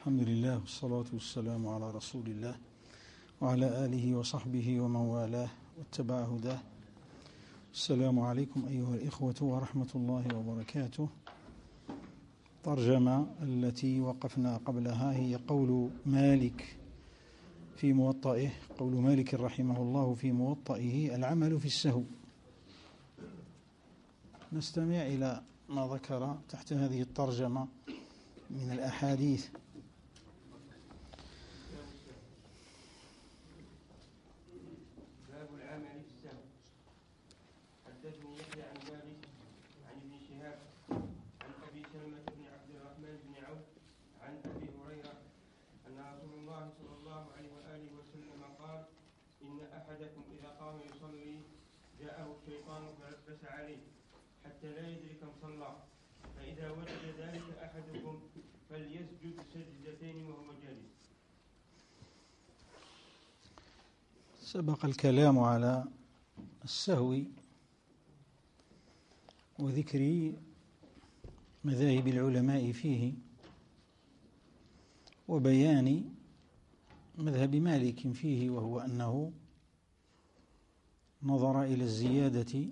الحمد لله والصلاة والسلام على رسول الله وعلى آله وصحبه ومن والاه واتبع هداه. السلام عليكم أيها الإخوة ورحمة الله وبركاته. الترجمة التي وقفنا قبلها هي قول مالك في موطئه، قول مالك رحمه الله في موطئه: العمل في السهو. نستمع إلى ما ذكر تحت هذه الترجمة من الأحاديث. باب العمل في السهو. حدثني يحيى عن مالك عن ابن شهاب عن ابي سلمة بن عبد الرحمن بن عوف عن ابي هريرة ان رسول الله صلى الله عليه واله وسلم قال: ان احدكم اذا قام يصلي جاءه الشيطان فلبس عليه حتى لا يدري كم صلى، فاذا وجد ذلك احدكم فليسجد سجدتين وهو جالس. سبق الكلام على السهو وذكر مذاهب العلماء فيه وبيان مذهب مالك فيه، وهو أنه نظر إلى الزيادة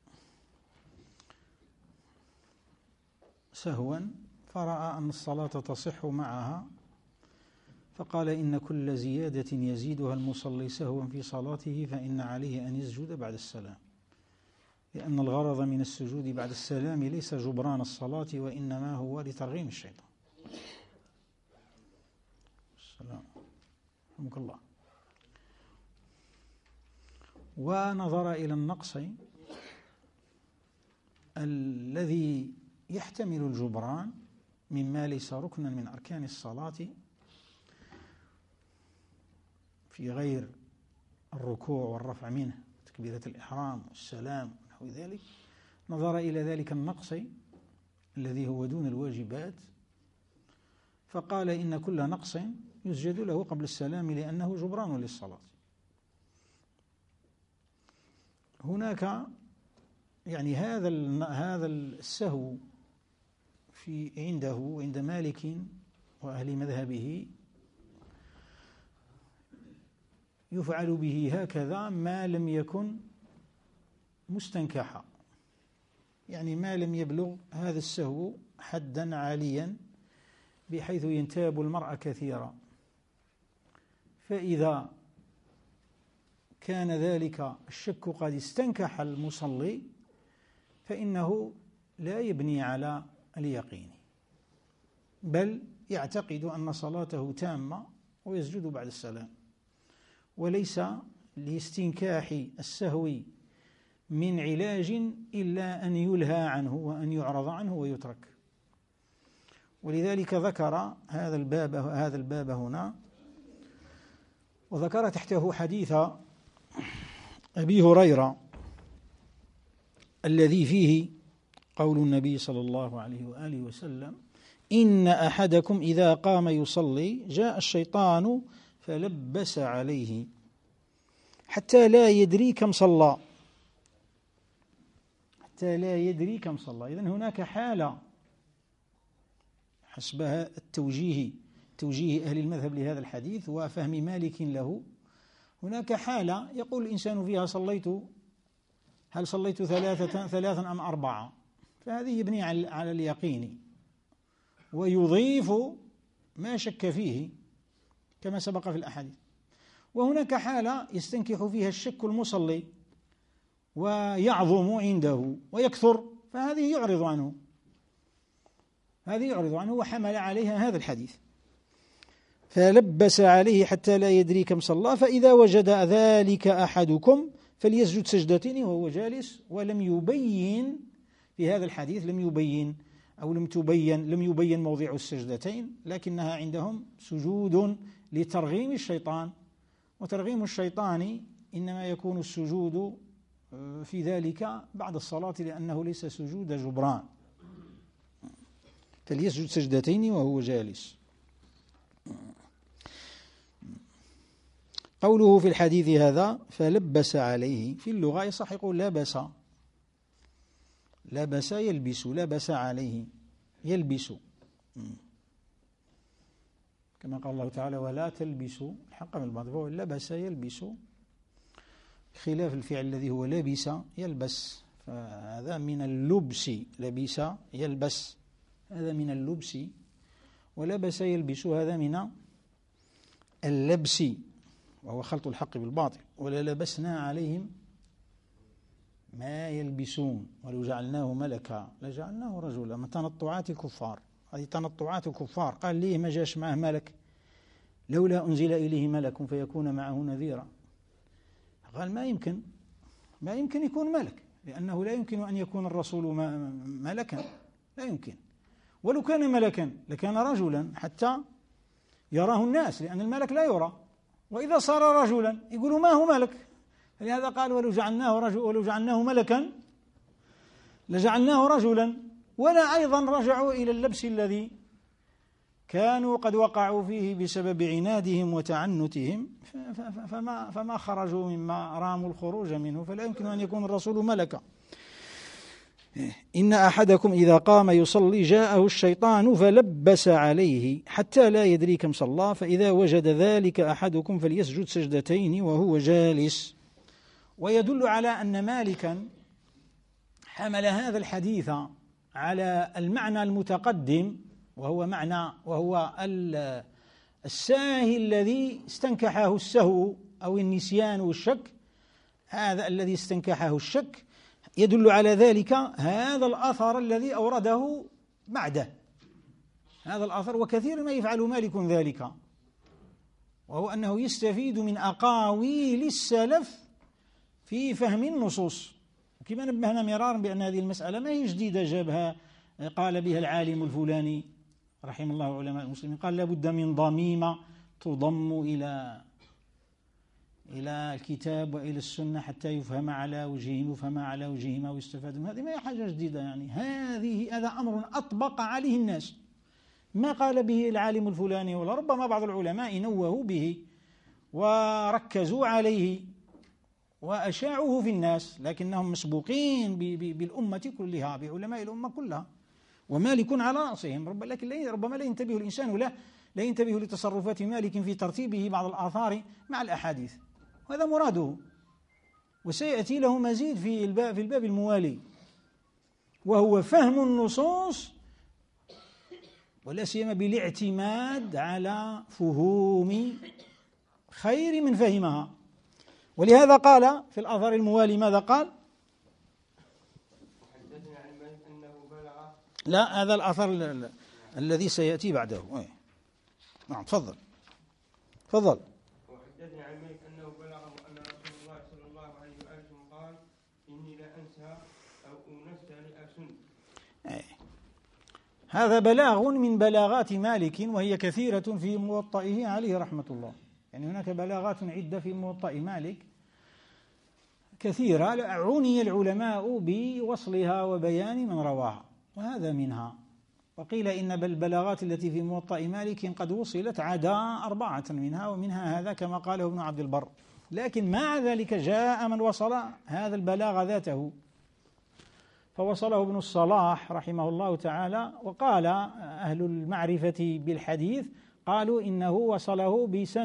سهوا فرأى أن الصلاة تصح معها، فقال: إن كل زيادة يزيدها المصلي سهوا في صلاته فإن عليه أن يسجد بعد السلام، لأن الغرض من السجود بعد السلام ليس جبران الصلاة، وإنما هو لترغيم الشيطان. السلام رحمك الله. ونظر إلى النقص الذي يحتمل الجبران مما ليس ركنا من أركان الصلاة في غير الركوع والرفع منه، تكبيرة الإحرام والسلام ونحو ذلك. نظر إلى ذلك النقص الذي هو دون الواجبات، فقال: إن كل نقص يسجد له قبل السلام لأنه جبران للصلاة. هناك يعني هذا السهو عنده وعند مالك وأهل مذهبه يفعل به هكذا ما لم يكن مستنكحا، يعني ما لم يبلغ هذا السهو حدا عاليا بحيث ينتاب المرء كثيرا. فإذا كان ذلك الشك قد استنكح المصلي فإنه لا يبني على اليقين، بل يعتقد أن صلاته تامة ويسجد بعد السلام، وليس لاستنكاح السهو من علاج إلا أن يلهى عنه وأن يعرض عنه ويترك. ولذلك ذكر هذا الباب هنا، وذكر تحته حديث أبي هريرة الذي فيه قول النبي صلى الله عليه وآله وسلم: إن أحدكم إذا قام يصلي جاء الشيطان فلبس عليه حتى لا يدري كم صلى. حتى لا يدري كم صلى. إذن هناك حالة حسب توجيه أهل المذهب لهذا الحديث وفهم مالك له. هناك حالة يقول الإنسان فيها: هل صليت ثلاثا أم أربعة؟ فهذه يبني على اليقين ويضيف ما شك فيه كما سبق في الأحاديث. وهناك حالة يستنكح فيها الشك المصلي ويعظم عنده ويكثر، فهذه يعرض عنه وحمل عليها هذا الحديث: فلبس عليه حتى لا يدري كم صلى، فإذا وجد ذلك أحدكم فليسجد سجدتين وهو جالس. ولم يبين في هذا الحديث لم يبين موضع السجدتين، لكنها عندهم سجود لترغيم الشيطان، وترغيم الشيطان إنما يكون السجود في ذلك بعد الصلاة، لأنه ليس سجود جبران. فليسجد سجدتين وهو جالس. قوله في الحديث هذا فلبس عليه، في اللغة يصح يقول لبس يلبس، لبس عليه يلبس. كما قال الله تعالى ولا تلبسوا الحق بالباطل، فهو لبس يلبس، خلاف الفعل الذي هو لبس يلبس، فهذا من اللبس، لبس يلبس هذا من اللبس، ولبس يلبس هذا من اللبس، وهو خلط الحق بالباطل. وللبسنا عليهم ما يلبسون ولو جعلناه ملكا لجعلناه رجلا. من تنطعات الكفار، هذه تنطعات الكفار. قال ليه ما جاش معه ملك؟ لولا أنزل إليه ملك فيكون معه نذيرا. قال ما يمكن يكون ملك، لأنه لا يمكن أن يكون الرسول ملكا، لا يمكن. ولو كان ملكا لكان رجلا حتى يراه الناس، لأن الملك لا يرى، وإذا صار رجلا يقولوا ما هو ملك. لهذا قال ولو جعلناه ملكا لجعلناه رجلا. ولا أيضا رجعوا إلى اللبس الذي كانوا قد وقعوا فيه بسبب عنادهم وتعنتهم، فما خرجوا مما راموا الخروج منه، فلا يمكن أن يكون الرسول ملكا. إن أحدكم إذا قام يصلي جاءه الشيطان فلبس عليه حتى لا يدري كم صلى، فإذا وجد ذلك أحدكم فليسجد سجدتين وهو جالس. ويدل على أن مالكا حمل هذا الحديث على المعنى المتقدم، وهو الساهي الذي استنكحه السهو أو النسيان والشك. هذا الذي استنكحه الشك يدل على ذلك هذا الأثر الذي أورده بعده، هذا الأثر. وكثير ما يفعل مالك ذلك، وهو أنه يستفيد من أقاويل السلف في فهم النصوص. وكما نبهنا مرارا بأن هذه المسألة ما هي جديدة جابها قال بها العالم الفلاني رحمه الله علماء المسلمين، قال لابد من ضميمة تضم إلى الكتاب وإلى السنة حتى يفهم على وجههما ويستفاد من هذه. ما هي حاجة جديدة يعني، هذا أمر أطبق عليه الناس، ما قال به العالم الفلاني، ولا ربما بعض العلماء نوهوا به وركزوا عليه وأشاعوه في الناس، لكنهم مسبوقين بالأمة كلها، بعلماء الأمة كلها، ومالك على رأسهم. لكن ربما لا ينتبه الإنسان لا ينتبه لتصرفات مالك في ترتيبه بعض الآثار مع الأحاديث، وهذا مراده. وسيأتي له مزيد في الباب الموالي، وهو فهم النصوص، ولا سيما بالاعتماد على فهوم خير من فهمها. ولهذا قال في الأثر الموالي ماذا قال؟ لا، هذا الأثر الذي سيأتي بعده. نعم تفضل. وحدثني عن مالك أنه بلغه أن رسول الله صلى الله عليه وآله قال إني لا أنسى أو أنسى لأسن. هذا بلاغ من بلاغات مالك، وهي كثيرة في موطئه عليه رحمة الله. يعني هناك بلاغات عدة في موطئ مالك كثيرة، عني العلماء بوصلها وبيان من رواها، وهذا منها. وقيل إن البلاغات التي في موطئ مالك قد وصلت عدا 4 منها، ومنها هذا كما قاله ابن عبد البر. لكن مع ذلك جاء من وصل هذا البلاغ ذاته، فوصله ابن الصلاح رحمه الله تعالى. وقال أهل المعرفة بالحديث قالوا إنه وصله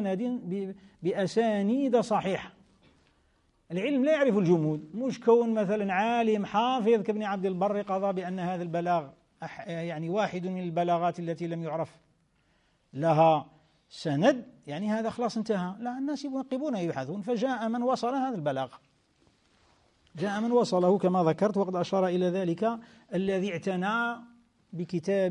بأسانيد صحيحة. العلم لا يعرف الجمود، مش كون مثلا عالم حافظ كابن عبد البر قضى بأن هذا البلاغ يعني واحد من البلاغات التي لم يعرف لها سند، يعني هذا خلاص انتهى. لا، الناس ينقبون يبحثون، فجاء من وصل هذا البلاغ، جاء من وصله كما ذكرت. وقد أشار إلى ذلك الذي اعتنى بكتاب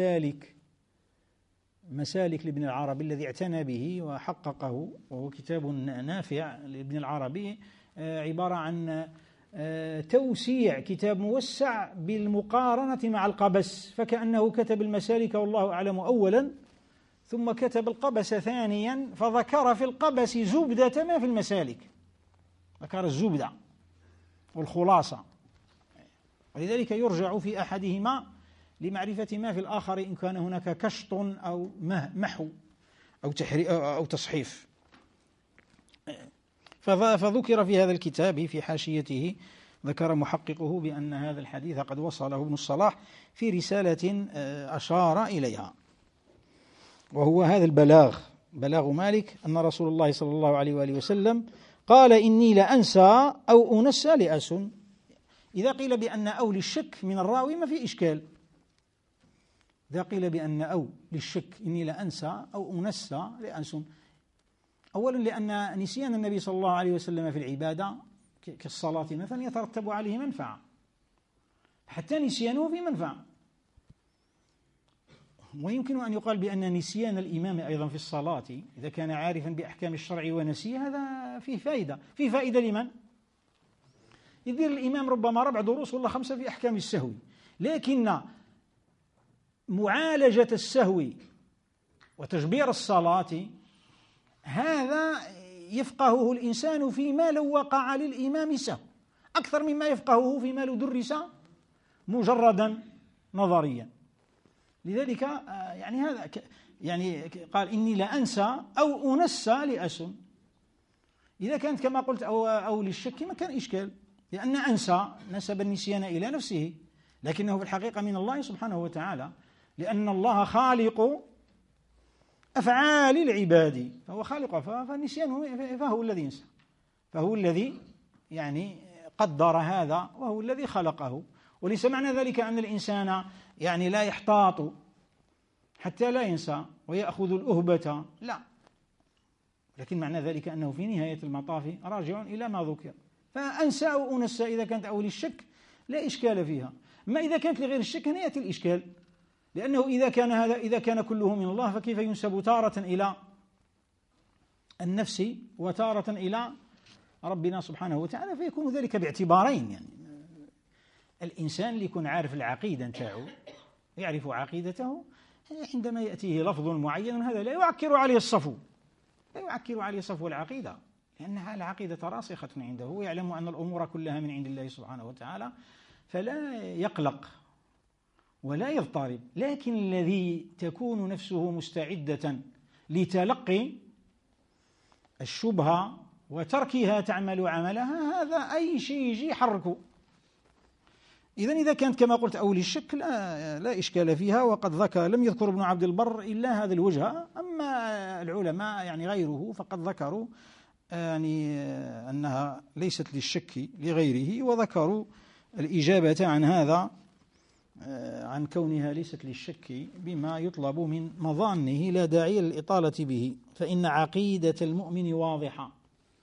مسالك لابن العربي، الذي اعتنى به وحققه، وهو كتاب نافع لابن العربي، عبارة عن توسيع، كتاب موسع بالمقارنة مع القبس، فكأنه كتب المسالك والله أعلم أولا، ثم كتب القبس ثانيا، فذكر في القبس زبدة ما في المسالك، ذكر الزبدة والخلاصة. ولذلك يرجع في أحدهما لمعرفة ما في الآخر إن كان هناك كشط أو محو أو تصحيف. فذكر في هذا الكتاب في حاشيته، ذكر محققه بأن هذا الحديث قد وصله ابن الصلاح في رسالة أشار إليها. وهو هذا بلاغ مالك أن رسول الله صلى الله عليه وآله وسلم قال إني لأنسى أو أنسى لأسن. إذا قيل بأن أو للشك من الراوي ما في إشكال. إذا قيل بأن أو للشك إني لأنسى أو أنسى لأسن، أولا لأن نسيان النبي صلى الله عليه وسلم في العبادة كالصلاة مثلا يترتب عليه منفعة، حتى نسيانه في منفعة. ويمكن أن يقال بأن نسيان الإمام أيضا في الصلاة إذا كان عارفا بأحكام الشرع ونسي، هذا فيه فائدة لمن؟ يدير الإمام ربما 4 دروس ولا 5 في أحكام السهو، لكن معالجة السهو وتجبير الصلاة هذا يفقهه الإنسان فيما لو وقع للإمام سهو أكثر مما يفقهه فيما لو درس مجردا نظريا. لذلك يعني هذا يعني قال إني لأنسى أو أنسى لأسن. إذا كانت كما قلت أو للشك ما كان إشكال، لأن أنسى نسب النسيان إلى نفسه، لكنه في الحقيقة من الله سبحانه وتعالى، لأن الله خالق أفعال العباد، فهو خالق، فالنسيان فهو الذي ينسى، فهو الذي يعني قدر هذا وهو الذي خلقه. وليس معنى ذلك أن الإنسان يعني لا يحتاط حتى لا ينسى ويأخذ الأهبة، لا، لكن معنى ذلك أنه في نهاية المطاف راجع إلى ما ذكر. فأنسى أو أنسى إذا كانت أو للشك لا إشكال فيها. ما إذا كانت لغير الشك هنا يأتي الإشكال، لأنه إذا كان كله من الله فكيف ينسب تارة إلى النفس وتارة إلى ربنا سبحانه وتعالى؟ فيكون ذلك باعتبارين. يعني الإنسان اللي يكون عارف العقيدة نتاعو، يعرف عقيدته، عندما يأتيه لفظ معين هذا لا يعكر عليه الصفو، لا يعكر عليه صفو العقيدة، لأنها العقيدة راسخة عنده، ويعلم أن الأمور كلها من عند الله سبحانه وتعالى، فلا يقلق ولا يضطرب. لكن الذي تكون نفسه مستعدة لتلقي الشبهة وتركها تعمل عملها، هذا أي شيء يجي يحركه. إذا كانت كما قلت أو للشك لا إشكال فيها. وقد لم يذكر ابن عبد البر إلا هذا الوجه، أما العلماء يعني غيره فقد ذكروا يعني أنها ليست للشك لغيره، وذكروا الإجابة عن هذا، عن كونها ليست للشك بما يطلب من مظانه، لا داعي للإطالة به، فإن عقيدة المؤمن واضحة.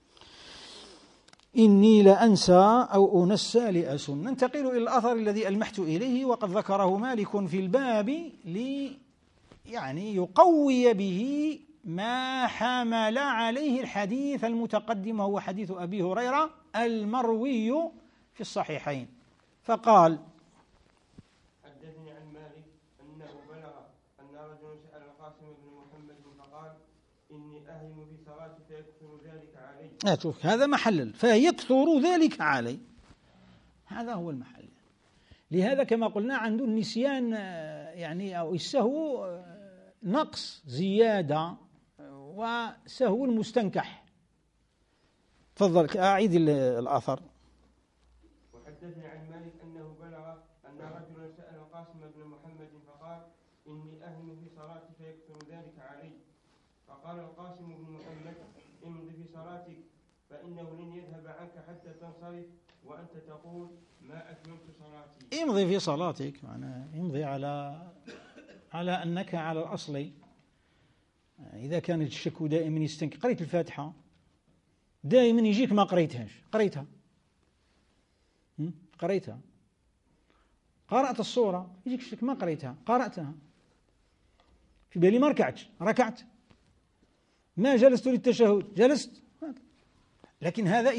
إني لأنسى أو أنسى لأسن. ننتقل إلى الأثر الذي ألمحت إليه، وقد ذكره مالك في الباب يعني يقوي به ما حمل عليه الحديث المتقدم، وهو حديث أبي هريرة المروي في الصحيحين. فقال: حدثني عن مالك أنه بلغ أن رجلا سأل القاسم بن محمد فقال: إني أهم في صلاتي فيكثر ذلك علي. شوف هذا محل، فيكثر ذلك علي، هذا هو المحل. لهذا كما قلنا عنده النسيان يعني أو السهو نقص زيادة وسهو المستنكح. تفضل أعيد الأثر. وحدثني عن مالك أنه بلغ أن رجلا سأل القاسم بن محمد فقال: إني أهم في صلاتي فيكثر ذلك علي. فقال القاسم بن محمد: امض في صلاتك فإنه لن يذهب عنك حتى تنصرف وأنت تقول: ما أكملت صلاتي. امضي في صلاتك، معناه امضي على أنك على الأصل. إذا كان الشك دائما يستنكر، قريت الفاتحة دائما يجيك ما قريتهاش، قريتها، قرأت الصورة يجيك الشك ما قريتها، قرأتها، في بالي ما ركعت، ما جلست للتشهد، جلست. لكن هذا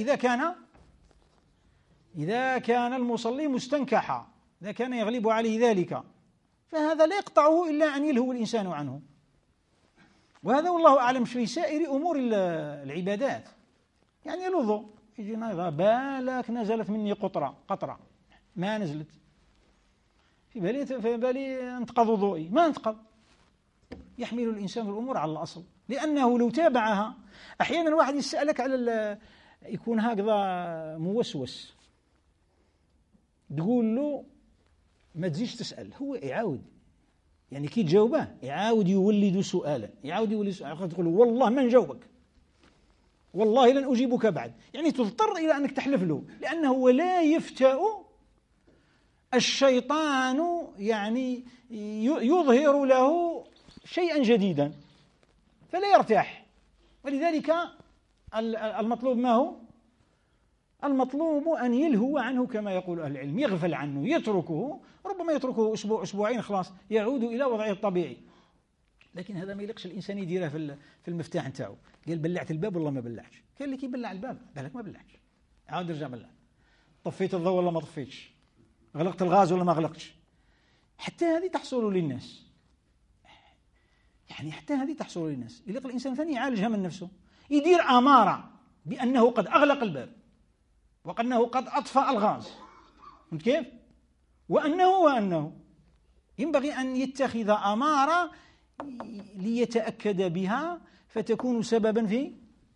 إذا كان المصلي مستنكحا، إذا كان يغلب عليه ذلك، فهذا لا يقطعه إلا أن يلهو الإنسان عنه. وهذا والله أعلم في سائر أمور العبادات. يعني الوضوء يجي نايضة بالك نزلت مني قطرة ما نزلت، في بالي انتقض وضوئي، ما انتقض. يحمل الإنسان الأمور على الأصل، لأنه لو تابعها أحيانا الواحد يسألك على يكون هكذا موسوس، تقول له ما تزيش تسأل، هو يعاود يعني كي تجاوبه يعاود يولد سؤالا، قد تقول والله ما نجاوبك، والله لن أجيبك بعد، يعني تضطر إلى أنك تحلف له، لأنه ولا يفتأ الشيطان يعني يظهر له شيئا جديدا فلا يرتاح. ولذلك المطلوب ما هو؟ المطلوب أن يلهو عنه كما يقول أهل العلم، يغفل عنه، يتركه، ربما يتركه أسبوع أسبوعين خلاص يعود إلى وضعه الطبيعي. لكن هذا ما يلقش الإنسان يديره في المفتاح نتاعو، قال بلعت الباب والله ما بلعتش، كان اللي كيبلع الباب بالك ما بلعتش، عاود رجع بلع، طفيت الضوء ولا ما طفيتش، غلقت الغاز ولا ما غلقتش. حتى هذه تحصل للناس، يعني حتى هذه تحصل للناس. يلقى الإنسان ثاني يعالجها من نفسه، يدير أمارة بأنه قد أغلق الباب وأنه قد أطفأ الغاز، فهمت كيف؟ وأنه ينبغي أن يتخذ أمارة ليتأكد بها فتكون سببا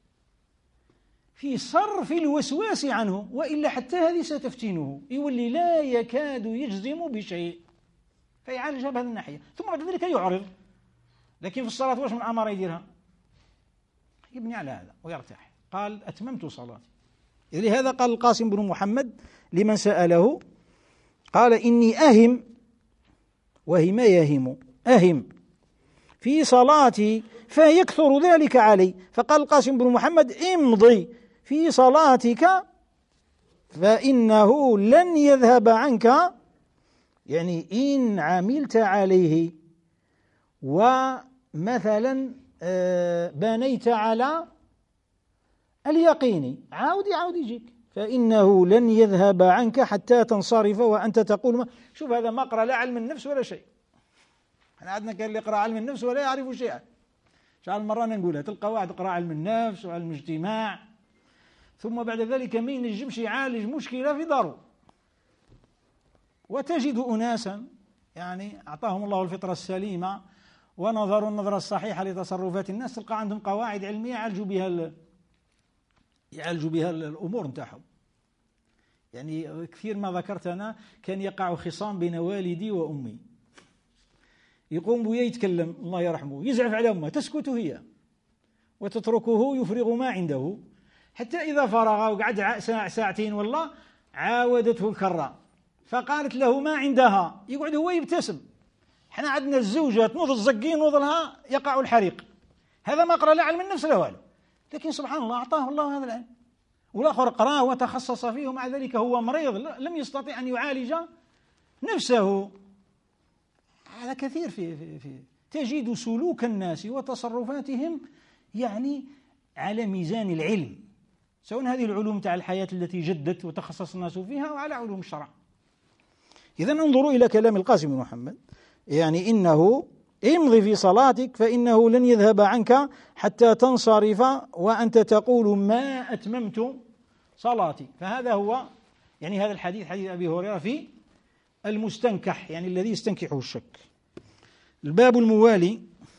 في صرف الوسواس عنه، وإلا حتى هذه ستفتنه، يولي لا يكاد يجزم بشيء، فيعالجها بهذه الناحية، ثم بعد ذلك يعرض. لكن في الصلاة واش من أمارة يديرها؟ يبني على هذا ويرتاح. قال أتممت صلاتي. لهذا قال القاسم بن محمد لمن سأله، قال إني أهم، وهم يهم، أهم في صلاتي فيكثر ذلك علي. فقال القاسم بن محمد امضي في صلاتك فإنه لن يذهب عنك، يعني إن عملت عليه ومثلا بنيت على اليقين، عاود يجيك، فإنه لن يذهب عنك حتى تنصرف وأنت تقول ما. شوف هذا ما قرأ لا علم النفس ولا شيء، احنا عندنا كان اللي يقرأ علم النفس ولا يعرف شيئا، شحال مرة نقولها، تلقى واحد يقرأ علم النفس وعلم الاجتماع ثم بعد ذلك ما ينجمش يعالج مشكلة في داره. وتجد أناسا يعني أعطاهم الله الفطرة السليمة ونظروا النظرة الصحيحة لتصرفات الناس، تلقى عندهم قواعد علمية يعالجوا بها الأمور نتاعهم. يعني كثير ما ذكرت أنا كان يقع خصام بين والدي وأمي، يقوم بويا يتكلم الله يرحمه يزعف على أمه، تسكت هي وتتركه يفرغ ما عنده، حتى إذا فرغ وقعد ساعتين والله عاودته الكرة فقالت له ما عندها، يقعد هو يبتسم. احنا عندنا الزوجة تنوض الزقين نوضلها يقع الحريق، هذا ما قرأ لا علم النفس لا والو، لكن سبحان الله أعطاه الله هذا العلم. والآخر قرأه وتخصص فيه ومع ذلك هو مريض لم يستطيع أن يعالج نفسه. هذا كثير في تجد سلوك الناس وتصرفاتهم يعني على ميزان العلم، سواء هذه العلوم تاع الحياة التي جدت وتخصص الناس فيها أو على علوم الشرع. إذن انظروا إلى كلام القاسم بن محمد، يعني إنه امضي في صلاتك فإنه لن يذهب عنك حتى تنصرف وأنت تقول ما أتممت صلاتي. فهذا هو يعني هذا الحديث حديث أبي هريرة في المستنكح، يعني الذي يستنكحه الشك. الباب الموالي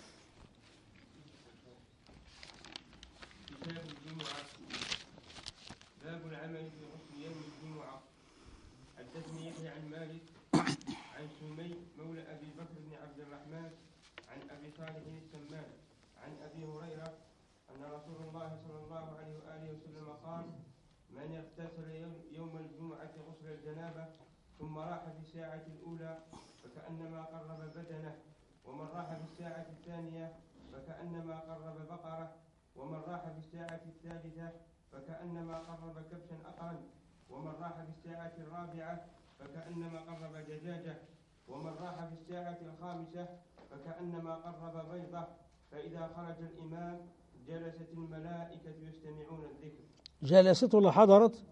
باب العمل في غسل يوم الجمعة. حدثني يحيى عن مالك عن سمي مولى أبي بكر بن عبد الرحمن عن أبي صالح السمان عن أبي هريرة أن رسول الله صلى الله عليه وآله وسلم قال: من اغتسل يوم الجمعة غسل الجنابة ثم راح في الساعة الأولى فكأنما قرب بدنه، ومن راح في الساعة الثانية فكأنما قرب بقرة، ومن راح في الساعة الثالثة فكأنما قرب كبشا أقرن، ومن راح في الساعة الرابعة فكأنما قرب دجاجة، ومن راح في الساعة الخامسة فكأنما قرب بيضة. فإذا خرج الإمام جلست الملائكة يستمعون الذكر. جلست ولا حضرت؟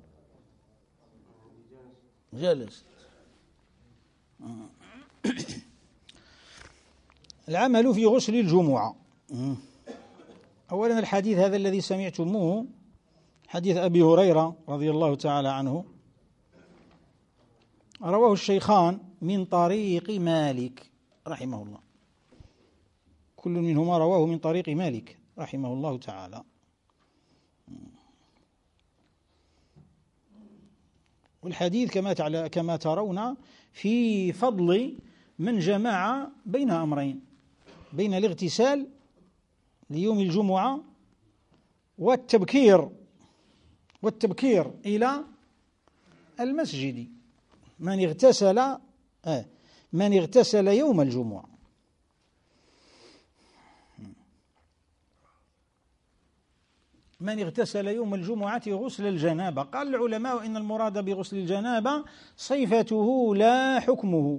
جلست. العمل في غسل الجمعة. أولا الحديث هذا الذي سمعتموه حديث أبي هريرة رضي الله تعالى عنه، رواه الشيخان من طريق مالك رحمه الله، كل منهما رواه من طريق مالك رحمه الله تعالى. والحديث كما ترون في فضل من جمع بين أمرين، بين الاغتسال ليوم الجمعة والتبكير إلى المسجد. من اغتسل يوم الجمعة. من اغتسل يوم الجمعة غسل الجنابة. قال العلماء إن المراد بغسل الجنابة صفته لا حكمه،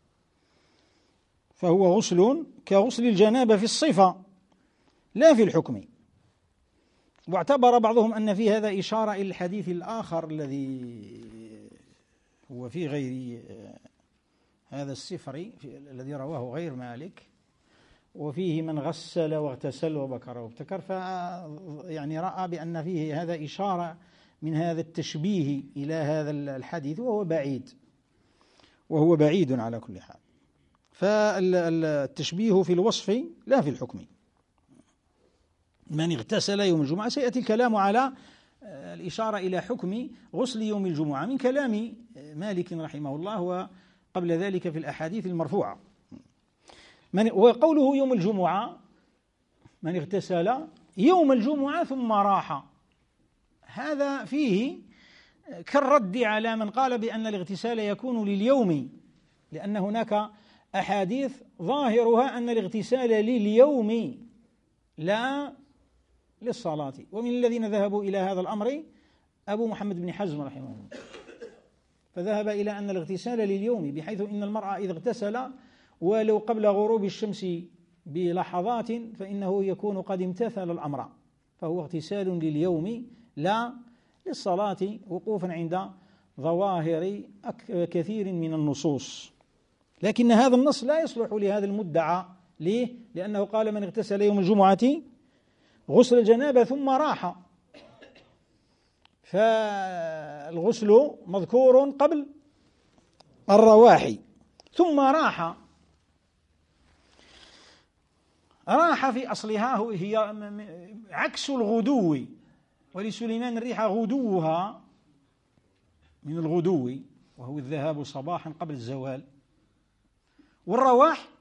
فهو غسل كغسل الجنابة في الصفة لا في الحكم. واعتبر بعضهم أن في هذا إشارة إلى الحديث الآخر الذي هو في غير هذا السفر الذي رواه غير مالك، وفيه من غسل واغتسل وبكر وابتكر، يعني رأى بأن فيه هذا إشارة من هذا التشبيه إلى هذا الحديث، وهو بعيد على كل حال. فالتشبيه في الوصف لا في الحكم. من اغتسل يوم الجمعة، سيأتي الكلام على الإشارة إلى حكم غسل يوم الجمعة من كلام مالك رحمه الله، وقبل ذلك في الأحاديث المرفوعة. وقوله يوم الجمعة، من اغتسل يوم الجمعة ثم راح، هذا فيه كالرد على من قال بأن الاغتسال يكون لليوم، لأن هناك أحاديث ظاهرها أن الاغتسال لليوم لا للصلاة. ومن الذين ذهبوا إلى هذا الأمر أبو محمد بن حزم رحمه الله، فذهب إلى أن الاغتسال لليوم، بحيث إن المرأة إذا اغتسل ولو قبل غروب الشمس بلحظات فإنه يكون قد امتثل الأمر، فهو اغتسال لليوم لا للصلاة، وقوفا عند ظواهر كثير من النصوص. لكن هذا النص لا يصلح لهذا المدعى. ليه؟ لأنه قال من اغتسل يوم الجمعة غسل الجنابة ثم راح، فالغسل مذكور قبل الرواح. ثم راح في أصلها هي عكس الغدو، ولسليمان الريح غدوها من الغدو وهو الذهاب صباحا قبل الزوال، والرواح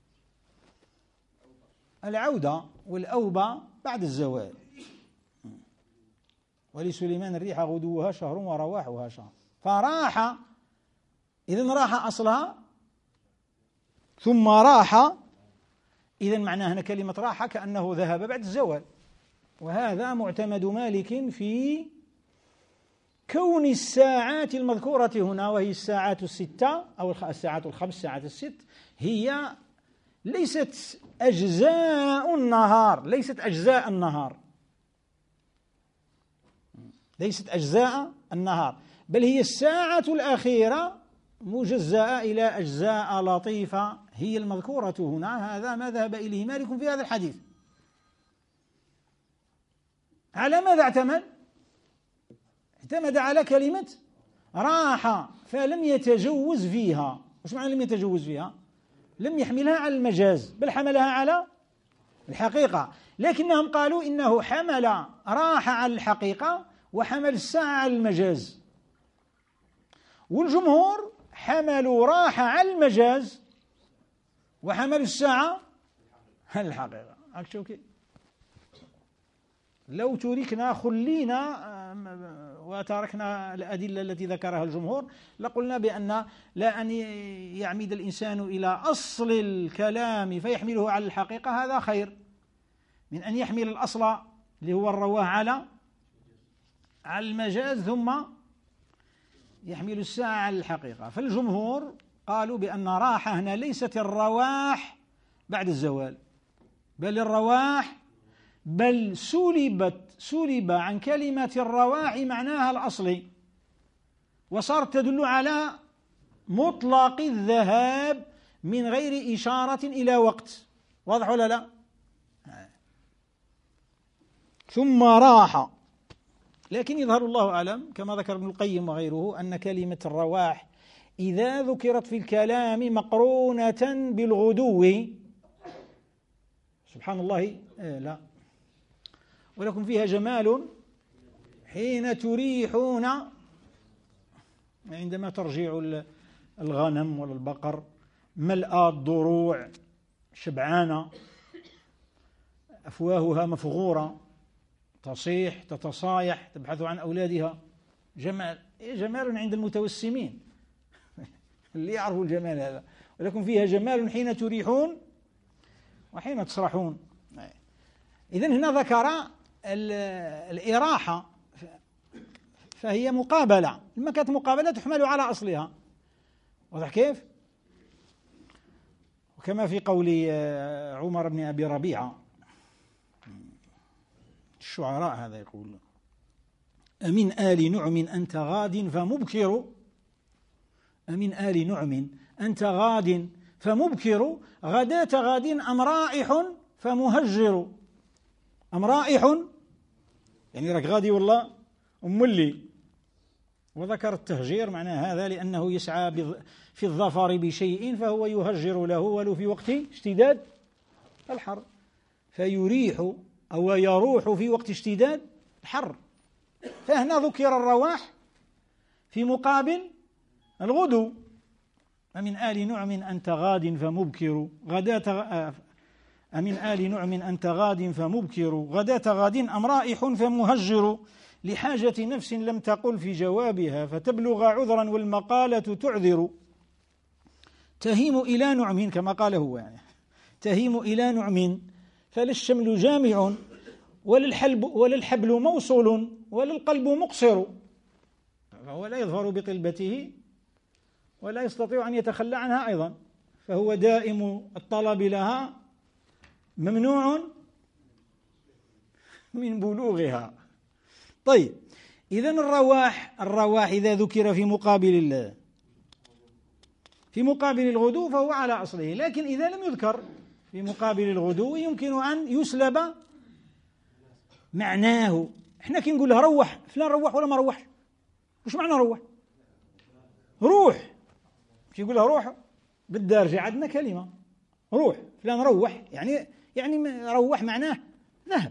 العودة والأوبة بعد الزوال. ولسليمان الريح غدوها شهر ورواحها شهر، فراح، إذن راح أصلها ثم راح، إذن معناها هنا كلمة راح كأنه ذهب بعد الزوال. وهذا معتمد مالك في كون الساعات المذكورة هنا، وهي الساعات الستة أو الساعات الخمس، الساعات الست، هي ليست أجزاء النهار، ليست أجزاء النهار، بل هي الساعة الأخيرة مجزأة إلى أجزاء لطيفة هي المذكورة هنا. هذا ما ذهب إليه مالك في هذا الحديث. على ماذا اعتمد على كلمة راح، فلم يتجوز فيها. وش معنى لم يتجوز فيها؟ لم يحملها على المجاز، بل حملها على الحقيقة. لكنهم قالوا إنه حمل راح على الحقيقة وحمل الساعة على المجاز، والجمهور حملوا راح على المجاز وحملوا الساعة على الحقيقة. لو تركنا خلينا وتركنا الأدلة التي ذكرها الجمهور لقلنا بأن لا أن يعمد الإنسان إلى أصل الكلام فيحمله على الحقيقة، هذا خير من أن يحمل الأصل اللي هو الرواه على المجاز ثم يحمل الساعة على الحقيقة. فالجمهور قالوا بأن راح هنا ليست الرواح بعد الزوال، بل الرواح، بل سلب عن كلمة الرواح معناها الأصلي، وصارت تدل على مطلق الذهاب من غير إشارة إلى وقت. واضح ولا لا؟ ثم راح. لكن يظهر الله أعلم كما ذكر ابن القيم وغيره أن كلمة الرواح إذا ذكرت في الكلام مقرونة بالغدو، سبحان الله، لا، ولكم فيها جمال حين تريحون، عندما ترجع الغنم ولا البقر ملأى الضروع شبعانة أفواهها مفغورة تصيح تتصايح تبحث عن أولادها، جمال عند المتوسمين اللي يعرفوا الجمال هذا، ولكن فيها جمال حين تريحون وحين تسرحون. إذن هنا ذكر الإراحة، فهي مقابلة، لما كانت مقابلة تحمل على أصلها، واضح كيف؟ وكما في قول عمر بن أبي ربيعة الشعراء هذا يقول: أمن آل نعم أنت غاد فمبكر، أمن آل نعم أنت غاد فمبكر، غداة غاد أم رائح فمهجر. أم رائح يعني راك غادي والله أملي، وذكر التهجير معنى هذا لأنه يسعى في الظفر بشيء فهو يهجر له ولو في وقت اشتداد الحر، فيريح أو يروح في وقت اشتداد الحر. فهنا ذكر الرواح في مقابل الغدو. أمن آل نعم أنت غاد فمبكر غداة أمن آل نعم أنت غاد فمبكر غداة غاد أم رائح فمهجر، لحاجة نفس لم تقل في جوابها فتبلغ عذرا والمقالة تعذر. تهيم إلى نعم كما قال هو، يعني تهيم إلى نعم فلا الشمل جامع ولا الحبل موصول ولا القلب مقصر، فهو لا يظفر بطلبته ولا يستطيع أن يتخلى عنها أيضا، فهو دائم الطلب لها ممنوع من بلوغها. طيب، إذن الرواح إذا ذكر في مقابل الغدو فهو على أصله، لكن إذا لم يذكر في مقابل الغدو يمكن أن يسلب معناه. احنا كي نقول له روح فلان روح ولا ما روحش، وش معنى روح؟ روح، كي يقول له روح بالدارجة عندنا كلمة روح فلان روح، يعني روح معناه ذهب،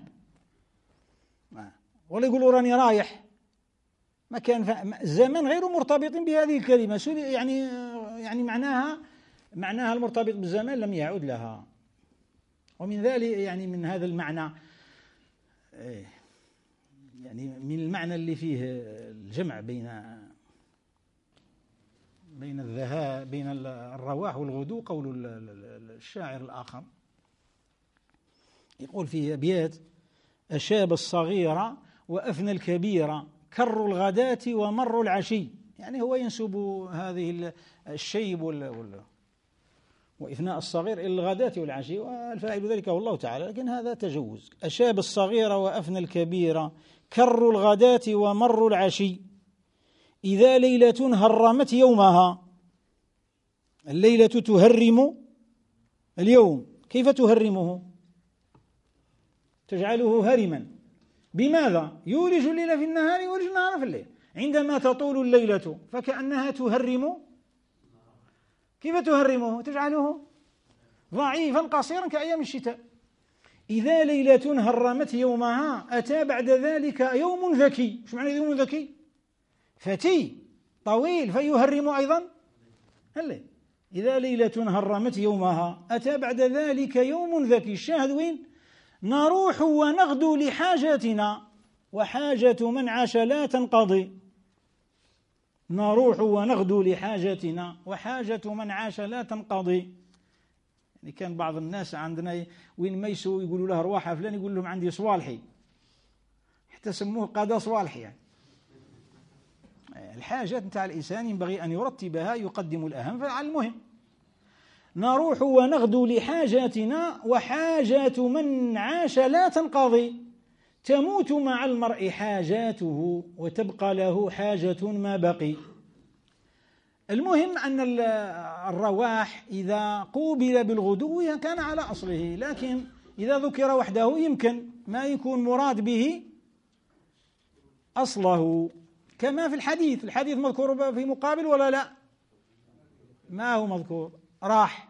ولا يقولوا راني رايح، ما كان الزمن غير مرتبط بهذه الكلمة، يعني معناها المرتبط بالزمان لم يعد لها. ومن ذلك يعني من هذا المعنى، يعني من المعنى اللي فيه الجمع بين الذهاب بين الرواح والغدو قول الشاعر الآخر يقول في أبيات: أشاب الصغير وأفنى الكبير كر الغداة ومر العشي، يعني هو ينسب هذه الشيب وإفناء الصغير إلى الغداة والعشي، والفاعل ذلك هو الله تعالى، لكن هذا تجوز. أشاب الصغير وأفنى الكبير كر الغداة ومر العشي، إذا ليلة هرمت يومها، الليلة تهرم اليوم، كيف تهرمه؟ تجعله هرما، بماذا؟ يولج الليل في النهار ويولج النهار في الليل، عندما تطول الليلة فكأنها تهرم. كيف تهرمه؟ تجعله ضعيفا قصيرا كأيام الشتاء. إذا ليلة هرمت يومها أتى بعد ذلك يوم ذكي. شو معنى يوم ذكي؟ فتي طويل فيهرم أيضا الليل. إذا ليلة هرمت يومها أتى بعد ذلك يوم ذكي. الشاهد وين؟ نروح ونغدو لحاجاتنا وحاجة من عاش لا تنقضي. نروح ونغدو لحاجاتنا وحاجة من عاش لا تنقضي. يعني كان بعض الناس عندنا وين ما يسوا يقولوا له رواحة فلان يقول لهم عندي صوالحي، حتى سموه قادة صوالحي. يعني الحاجات نتاع الإنسان ينبغي أن يرتبها، يقدم الأهم فعلى المهم. نروح ونغدو لحاجاتنا وحاجات من عاش لا تنقضي. تموت مع المرء حاجاته وتبقى له حاجة ما بقي. المهم أن الرواح إذا قوبل بالغدو كان على أصله، لكن إذا ذكر وحده يمكن ما يكون مراد به أصله، كما في الحديث مذكور في مقابل ولا لا؟ ما هو مذكور؟ راح.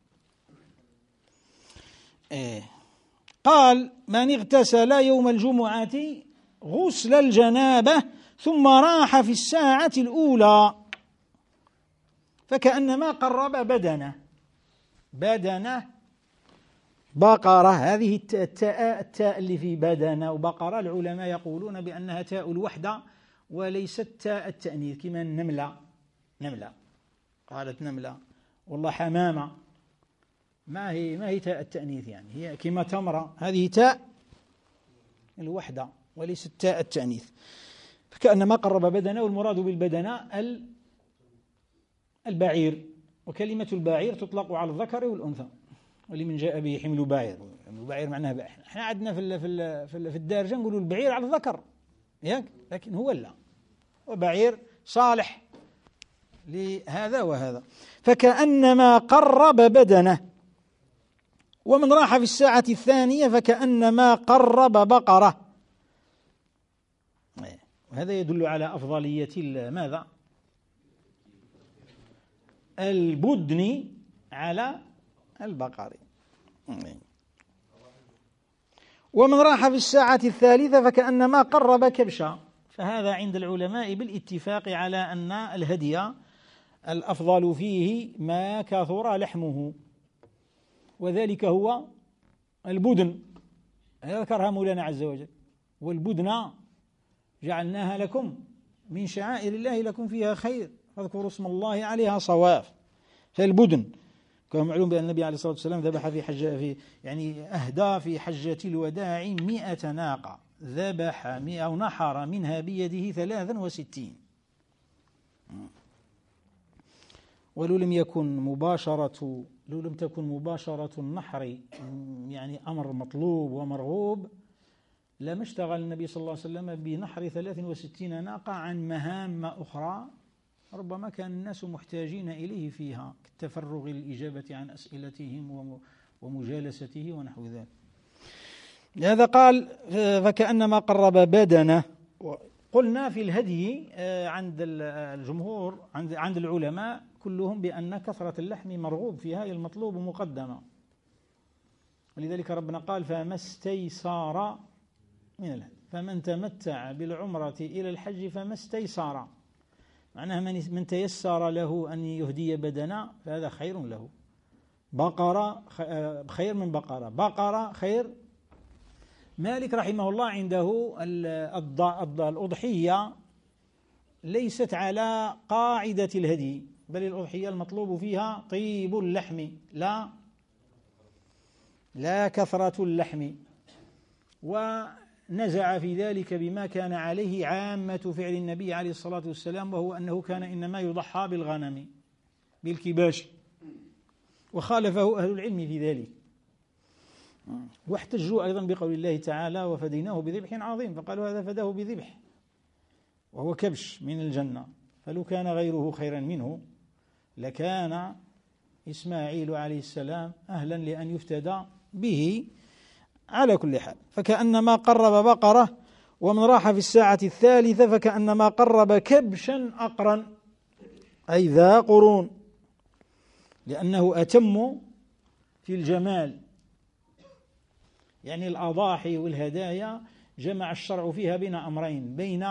قال: من اغتسل يوم الجمعة غسل الجنابة ثم راح في الساعة الأولى فكأنما قرب بدنه. بدنة بقرة. هذه التاء اللي في بدنة وبقرة العلماء يقولون بأنها تاء الوحدة وليست تاء التأنيث، كما النملة، نملة قالت نملة، والله حمامة، ما هي تاء التأنيث، يعني هي كما تمرة، هذه تاء الوحدة وليست تاء التأنيث. فكأنما قرب بدنة، والمراد بالبدنة البعير، وكلمة البعير تطلق على الذكر والأنثى، ولمن جاء به حمل بعير. البعير معناه احنا عندنا في الدارجة نقولوا البعير على الذكر، ياك، لكن هو لا، وبعير صالح لهذا وهذا. فكأنما قرب بدنه. ومن راح في الساعة الثانية فكأنما قرب بقرة. وهذا يدل على أفضلية ماذا؟ البدن على البقر. ومن راح في الساعة الثالثة فكأنما قرب كبشا. فهذا عند العلماء بالاتفاق على أن الهدي الأفضل فيه ما كثر لحمه، وذلك هو البدن، ذكرها مولانا عز وجل: والبدن جعلناها لكم من شعائر الله لكم فيها خير فاذكروا اسم الله عليها صواف. فالبدن كما معلوم بأن النبي عليه الصلاة والسلام ذبح أهدى في حجة الوداع 100 ناقة، ذبح أو نحر منها بيده 63. ولو لم تكن مباشرة النحر يعني أمر مطلوب ومرغوب لما اشتغل النبي صلى الله عليه وسلم بنحر 63 ناقة عن مهام أخرى ربما كان الناس محتاجين إليه فيها، كالتفرغ للإجابة عن أسئلتهم ومجالسته ونحو ذلك. لهذا قال فكأنما قرب بدنه. قلنا في الهدي عند الجمهور، عند العلماء كلهم، بأن كثرة اللحم مرغوب فيها، المطلوب مقدمة، ولذلك ربنا قال فما استيسر من الهدي، فمن تمتع بالعمرة إلى الحج فما استيسر، معناها من تيسر له أن يهدي بدنا فهذا خير له. بقرة خير من بقرة خير. مالك رحمه الله عنده الأضحية ليست على قاعدة الهدي، بل الأضحية المطلوب فيها طيب اللحم لا كثرة اللحم، ونزع في ذلك بما كان عليه عامة فعل النبي عليه الصلاة والسلام، وهو أنه كان إنما يضحى بالغنم بالكباش، وخالفه أهل العلم في ذلك. واحتجوا أيضا بقول الله تعالى وفديناه بذبح عظيم، فقالوا هذا فداه بذبح وهو كبش من الجنة، فلو كان غيره خيرا منه لكان إسماعيل عليه السلام أهلا لأن يفتدى به. على كل حال فكأنما قرب بقرة. ومن راح في الساعة الثالثة فكأنما قرب كبشا أقرا، أي ذا قرون، لأنه أتم في الجمال. يعني الأضاحي والهدايا جمع الشرع فيها بين أمرين: بين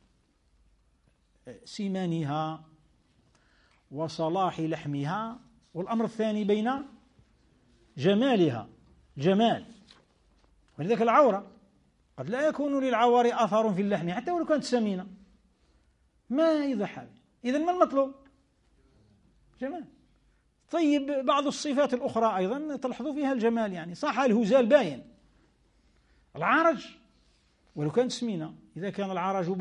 سمانها وصلاح لحمها، والأمر الثاني بين جمالها، جمال. ولذلك العورة قد لا يكون للعور أثر في اللحم حتى ولو كانت سمينة، ما يضحى. إذن ما المطلوب؟ جمال. طيب بعض الصفات الأخرى أيضا تلحظوا فيها الجمال، يعني صح الهزال باين، العرج ولو كانت سمينة، إذا كان العرج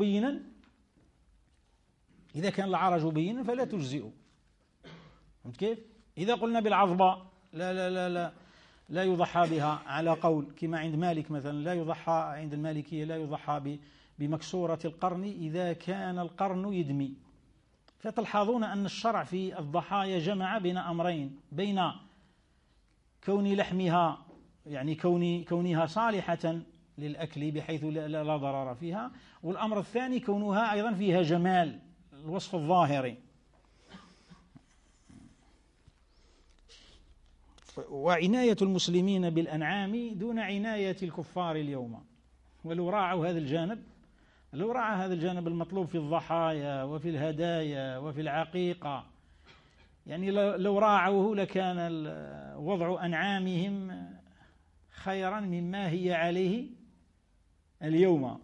بينا فلا تجزئه. فهمت كيف؟ إذا قلنا بالعظباء لا لا لا لا لا يضحى بها على قول كما عند مالك مثلا، لا يضحى عند المالكية لا يضحى بمكسورة القرن إذا كان القرن يدمي. فتلحظون أن الشرع في الضحايا جمع بين أمرين: بين كون لحمها يعني كونها صالحة للأكل بحيث لا ضرر فيها، والأمر الثاني كونها أيضا فيها جمال، الوصف الظاهري. وعناية المسلمين بالأنعام دون عناية الكفار اليوم. ولو راعوا هذا الجانب، لو راعى هذا الجانب المطلوب في الضحايا وفي الهدايا وفي العقيقة، يعني لو راعوه لكان وضع أنعامهم خيرا مما هي عليه اليوم.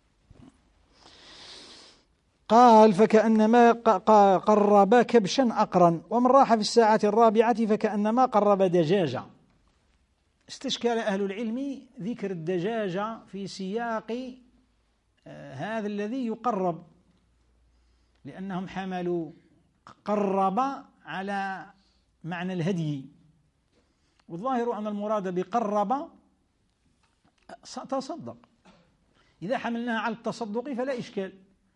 قال فكأنما قرب كبشا أقرا، ومن راح في الساعة الرابعة فكأنما قرب دجاجة. استشكال أهل العلم ذكر الدجاجة في سياق هذا الذي يقرب، لأنهم حملوا قرب على معنى الهدي، والظاهر أن المراد بقرب تصدق. إذا حملناها على التصدق فلا إشكال،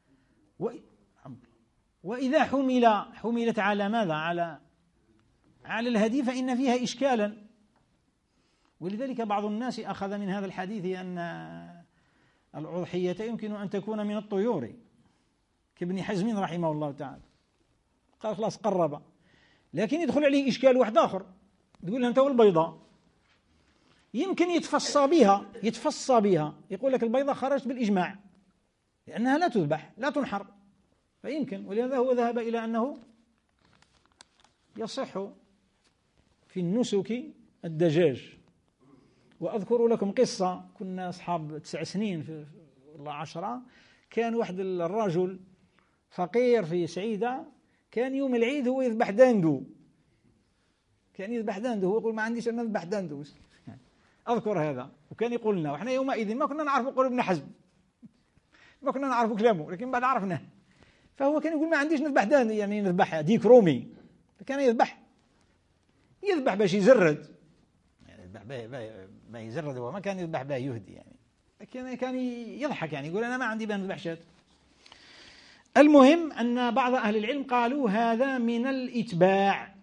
وإذا حملت على ماذا؟ على الهدي فإن فيها إشكالا. ولذلك بعض الناس أخذ من هذا الحديث أن الأضحية يمكن أن تكون من الطيور كابن حزم رحمه الله تعالى، قال خلاص قرب، لكن يدخل عليه إشكال واحد آخر، تقول له أنت والبيضة يمكن يتفصى بها، يقول لك البيضة خرجت بالإجماع لأنها لا تذبح لا تنحر، فيمكن، ولهذا هو ذهب إلى أنه يصح في النسك الدجاج. وأذكر لكم قصة، كنا أصحاب 9 سنين في والله 10، كان واحد الرجل فقير في سعيدة، كان يوم العيد هو يذبح داندو، هو يقول ما عنديش أنا أذبح داندو. أذكر هذا، وكان يقول لنا، وإحنا يومئذ ما كنا نعرف قول ابن حزم، ما كنا نعرف كلامه، لكن بعد عرفناه. فهو كان يقول ما عنديش نذبح داندو، يعني نذبح ديك رومي، فكان يذبح باش يزرد، يعني يذبح ما يزرد، هو ما كان يذبح به يهدي، يعني كان يضحك، يعني يقول أنا ما عندي بان نذبح شاة. المهم أن بعض أهل العلم قالوا هذا من الإتباع.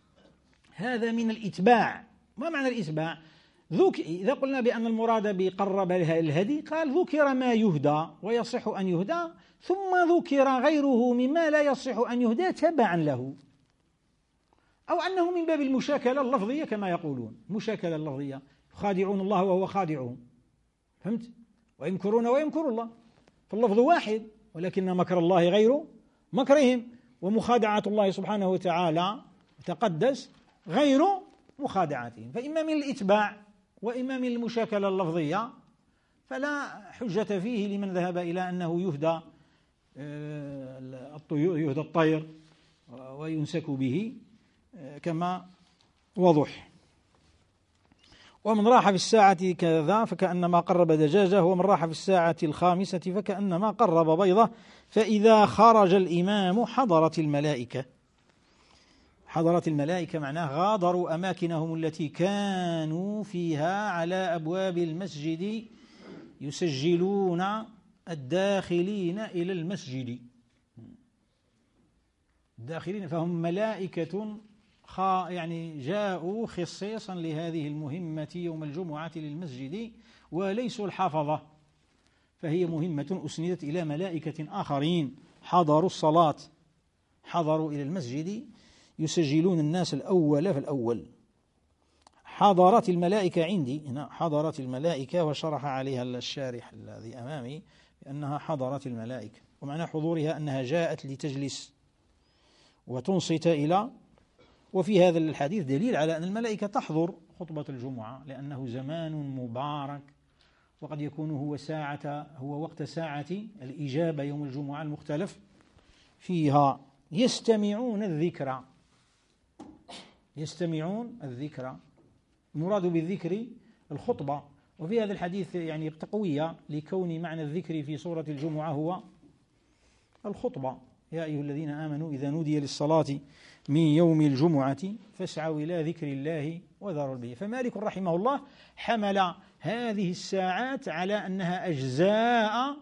ما معنى الإتباع؟ إذا قلنا بأن المراد بقرب الهدي، قال ذكر ما يهدى ويصح أن يهدى، ثم ذكر غيره مما لا يصح أن يهدى تبعا له، أو أنه من باب المشاكلة اللفظية كما يقولون، مشاكلة اللفظية، يخادعون الله وهو خادعهم، فهمت؟ ويمكرون ويمكر الله، فاللفظ واحد، ولكن مكر الله غير مكرهم، ومخادعة الله سبحانه وتعالى تقدس غير مخادعتهم. فإما من الإتباع وإما من المشاكلة اللفظية، فلا حجة فيه لمن ذهب إلى أنه يهدى الطير وينسك به كما وضح. ومن راح في الساعة كذا فكأنما قرب دجاجة، ومن راح في الساعة الخامسة فكأنما قرب بيضة، فإذا خرج الإمام حضرت الملائكة. حضرت الملائكة معناه غادروا أماكنهم التي كانوا فيها على أبواب المسجد يسجلون الداخلين إلى المسجد، الداخلين، فهم ملائكة يعني جاءوا خصيصا لهذه المهمة يوم الجمعة للمسجد، وليسوا الحافظة، فهي مهمة أسندت إلى ملائكة آخرين حضروا الصلاة، حضروا إلى المسجد يسجلون الناس الأول فالأول. حضرت الملائكة، عندي هنا حضرت الملائكة، وشرح عليها الشارح الذي أمامي بأنها حضرت الملائكة، ومعنى حضورها أنها جاءت لتجلس وتنصت إلى. وفي هذا الحديث دليل على أن الملائكة تحضر خطبة الجمعة، لأنه زمان مبارك، وقد يكون هو وقت ساعة الإجابة يوم الجمعة المختلف فيها. يستمعون الذكر، المراد بالذكر الخطبة. وفي هذا الحديث يعني تقوية لكون معنى الذكر في سورة الجمعة هو الخطبة. يا أيها الذين آمنوا إذا نودي للصلاة من يوم الجمعة فاسعوا إلى ذكر الله وذروا البيع. فمالك رحمه الله حمل هذه الساعات على أنها أجزاء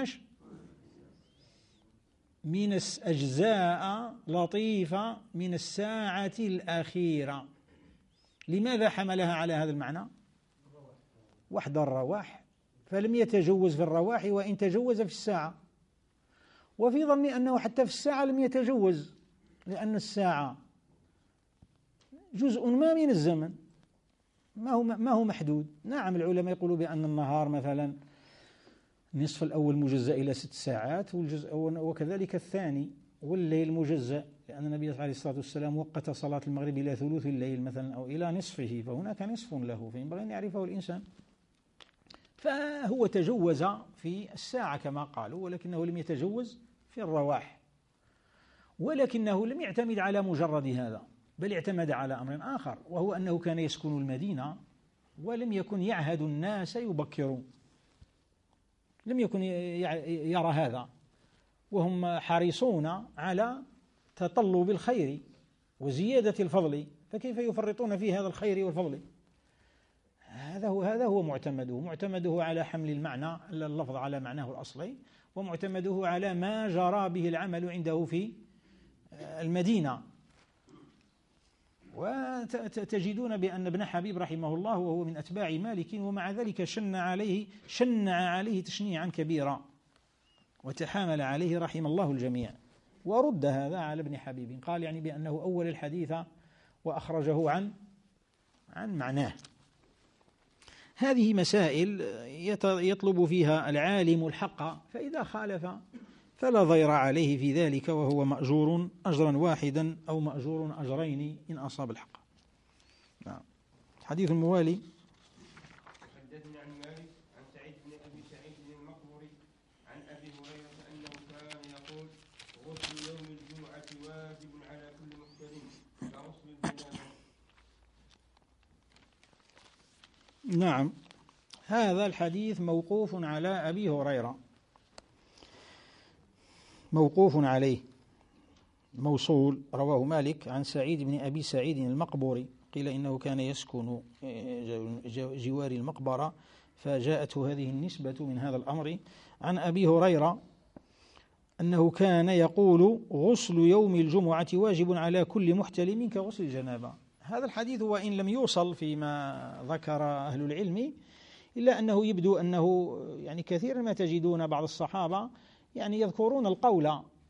من أجزاء لطيفة من الساعة الأخيرة. لماذا حملها على هذا المعنى؟ وحد الرواح، فلم يتجوز في الرواح وإن تجوز في الساعة، وفي ظني أنه حتى في الساعة لم يتجوز، لأن الساعة جزء ما من الزمن، ما هو محدود. نعم العلماء يقولوا بأن النهار مثلا نصف الأول مجزأ إلى 6 ساعات، وكذلك الثاني، والليل مجزأ، لأن النبي عليه الصلاة والسلام وقت صلاة المغرب إلى ثلث الليل مثلا أو إلى نصفه، فهناك نصف له فينبغي أن يعرفه الإنسان. فهو تجوز في الساعة كما قالوا، ولكنه لم يتجوز في الرواح، ولكنه لم يعتمد على مجرد هذا، بل اعتمد على أمر آخر، وهو أنه كان يسكن المدينة ولم يكن يعهد الناس يبكروا، لم يكن يرى هذا، وهم حريصون على تطلب الخير وزيادة الفضل، فكيف يفرطون في هذا الخير والفضل؟ هذا هو معتمده على حمل المعنى اللفظ على معناه الأصلي، ومعتمده على ما جرى به العمل عنده في المدينة. وتجدون بأن ابن حبيب رحمه الله وهو من أتباع مالك، ومع ذلك شنع عليه تشنيعا كبيرا وتحامل عليه رحم الله الجميع، ورد هذا على ابن حبيب، قال يعني بأنه أول الحديث وأخرجه عن معناه. هذه مسائل يطلب فيها العالم الحق، فإذا خالف فلا ضير عليه في ذلك، وهو مأجور أجرا واحدا أو مأجور أجرين إن أصاب الحق. نعم. الحديث الموالي: حدثني عن مالك عن سعيد بن أبي سعيد المقبري عن أبي هريرة أنه كان يقول: غسل يوم الجمعة واجب على كل محتلم كغسل الجنابة. نعم. هذا الحديث موقوف على أبي هريرة، موقوف عليه، موصول، رواه مالك عن سعيد بن أبي سعيد المقبري، قيل إنه كان يسكن جوار المقبرة فجاءته هذه النسبة من هذا الأمر، عن أبي هريرة أنه كان يقول: غسل يوم الجمعة واجب على كل محتلم كغسل الجنابة. هذا الحديث وإن لم يوصل فيما ذكر أهل العلم، إلا أنه يبدو أنه يعني كثيرا ما تجدون بعض الصحابة يعني يذكرون القول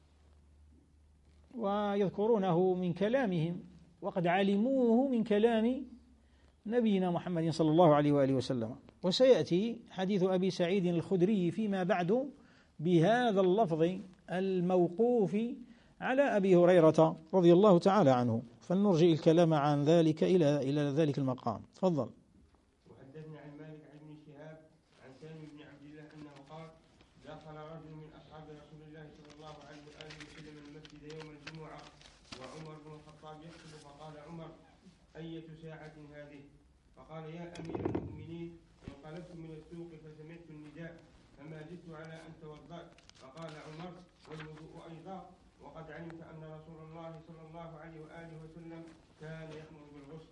ويذكرونه من كلامهم، وقد علموه من كلام نبينا محمد صلى الله عليه وآله وسلم. وسيأتي حديث أبي سعيد الخدري فيما بعد بهذا اللفظ الموقوف على أبي هريرة رضي الله تعالى عنه، فلنرجئ الكلام عن ذلك إلى ذلك المقام. تفضل. وحدثني عن مالك عن ابن شهاب عن سالم بن عبد الله أنه قال: دخل رجل من أصحاب رسول الله صلى الله عليه وآله وسلم المسجد يوم الجمعة وعمر بن الخطاب يخطب، فقال عمر: أية ساعة هذه؟ فقال: يا أمير المؤمنين، انقلبت من السوق فسمعت النداء فما زدت على أن توضأت. فقال عمر: والوضوء أيضا، وقد علمت أن رسول الله صلى الله عليه وآله وسلم كان يأمر بالغسل.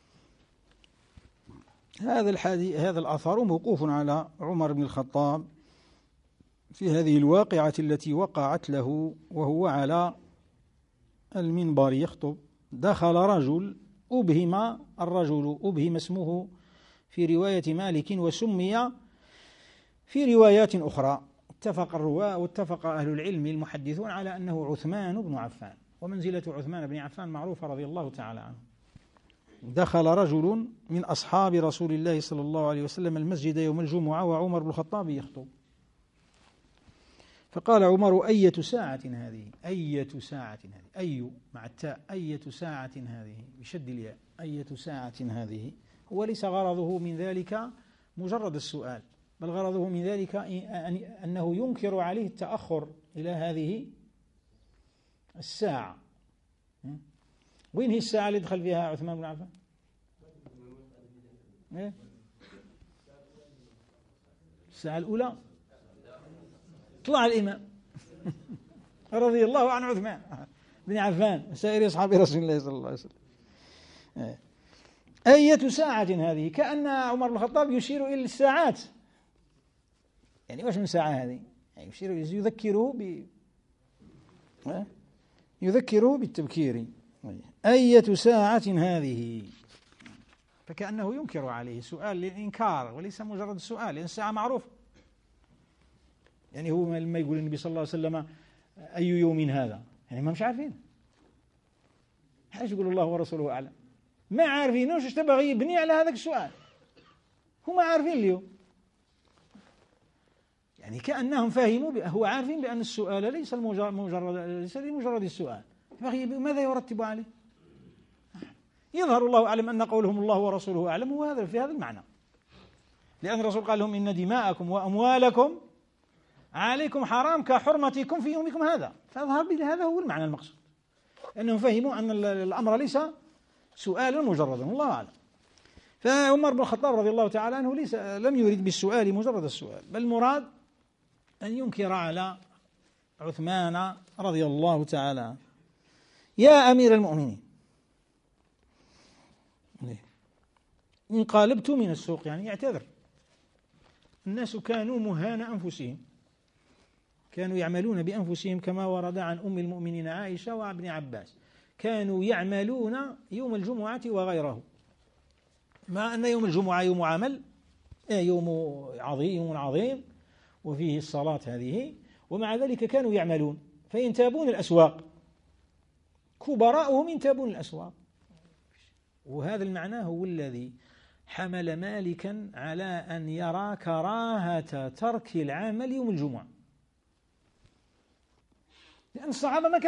هذا الأثر موقوف على عمر بن الخطاب في هذه الواقعة التي وقعت له وهو على المنبر يخطب. دخل رجل، أبهم اسمه في رواية مالك، وسمي في روايات أخرى. اتفق الرواة واتفق أهل العلم المحدثون على أنه عثمان بن عفان، ومنزلة عثمان بن عفان معروفة رضي الله تعالى عنه. دخل رجل من أصحاب رسول الله صلى الله عليه وسلم المسجد يوم الجمعة وعمر بن الخطاب يخطب، فقال عمر: أية ساعة هذه؟ أية ساعة هذه، أي مع التاء، أية ساعة هذه بشد الياء، أية ساعة هذه. هو ليس غرضه من ذلك مجرد السؤال، بل غرضه من ذلك أنه ينكر عليه التأخر إلى هذه الساعة. وين هي الساعة اللي دخل فيها عثمان بن عفان؟ الساعة الأولى طلع الإمام رضي الله عن عثمان بن عفان وسائر أصحاب رسول الله صلى الله عليه وسلم. أية ساعة هذه؟ كأن عمر بن الخطاب يشير إلى الساعات، يعني واش من ساعة هذه؟ يعني يذكره بالتبكير. أية ساعة هذه؟ فكأنه ينكر عليه، سؤال للإنكار وليس مجرد سؤال، لأن الساعة معروفة. يعني هو لما يقول النبي صلى الله عليه وسلم: أي يوم هذا؟ يعني ما مش عارفين، حاش يقول الله ورسوله أعلم، ما عارفينوش ايش تبغي يبني على هذاك السؤال، هم عارفين اليوم. يعني كأنهم فهموا هو عارفين بأن السؤال ليس لمجرد السؤال، ماذا يرتب عليه؟ يظهر الله أعلم أن قولهم الله ورسوله أعلم هو هذا في هذا المعنى، لأن الرسول قال لهم إن دماءكم وأموالكم عليكم حرام كحرمتكم في يومكم هذا، فأظهر هذا هو المعنى المقصود، أنهم فهموا أن الأمر ليس سؤالا مجردا، والله أعلم. فعمر بن الخطاب رضي الله تعالى عنه لم يريد بالسؤال مجرد السؤال، بل المراد أن ينكر على عثمان رضي الله تعالى عنه. يا أمير المؤمنين، انقلبت من السوق، يعني يعتذر. الناس كانوا مهان أنفسهم، كانوا يعملون بأنفسهم كما ورد عن أم المؤمنين عائشة وابن عباس، كانوا يعملون يوم الجمعة وغيره، مع أن يوم الجمعة يوم عمل، يوم عظيم وفيه الصلاة هذه، ومع ذلك كانوا يعملون فينتابون الأسواق، كبراءهم ينتابون الأسواق. وهذا المعنى هو الذي حمل مالكا على أن يرى كراهة ترك العمل يوم الجمعة، لأن الصحابة ما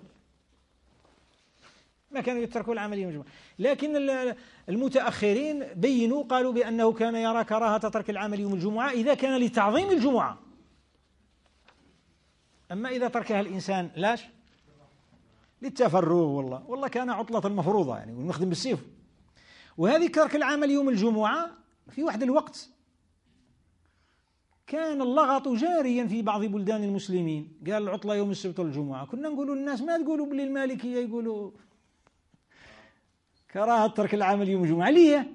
كانوا يتركوا العمل يوم الجمعة، لكن المتأخرين بينوا قالوا بأنه كان يرى كراهة ترك العمل يوم الجمعة إذا كان لتعظيم الجمعة، أما إذا تركها الإنسان لاش للتفرغ، والله كان عطلة المفروضة، يعني ونخدم بالسيف. وهذه ترك العمل يوم الجمعة في واحد الوقت كان اللغط جاريا في بعض بلدان المسلمين، قال العطلة يوم السبت والجمعة، كنا نقولوا للناس ما تقولوا باللي المالكية يقولوا كراهة ترك العمل يوم الجمعة، ليه؟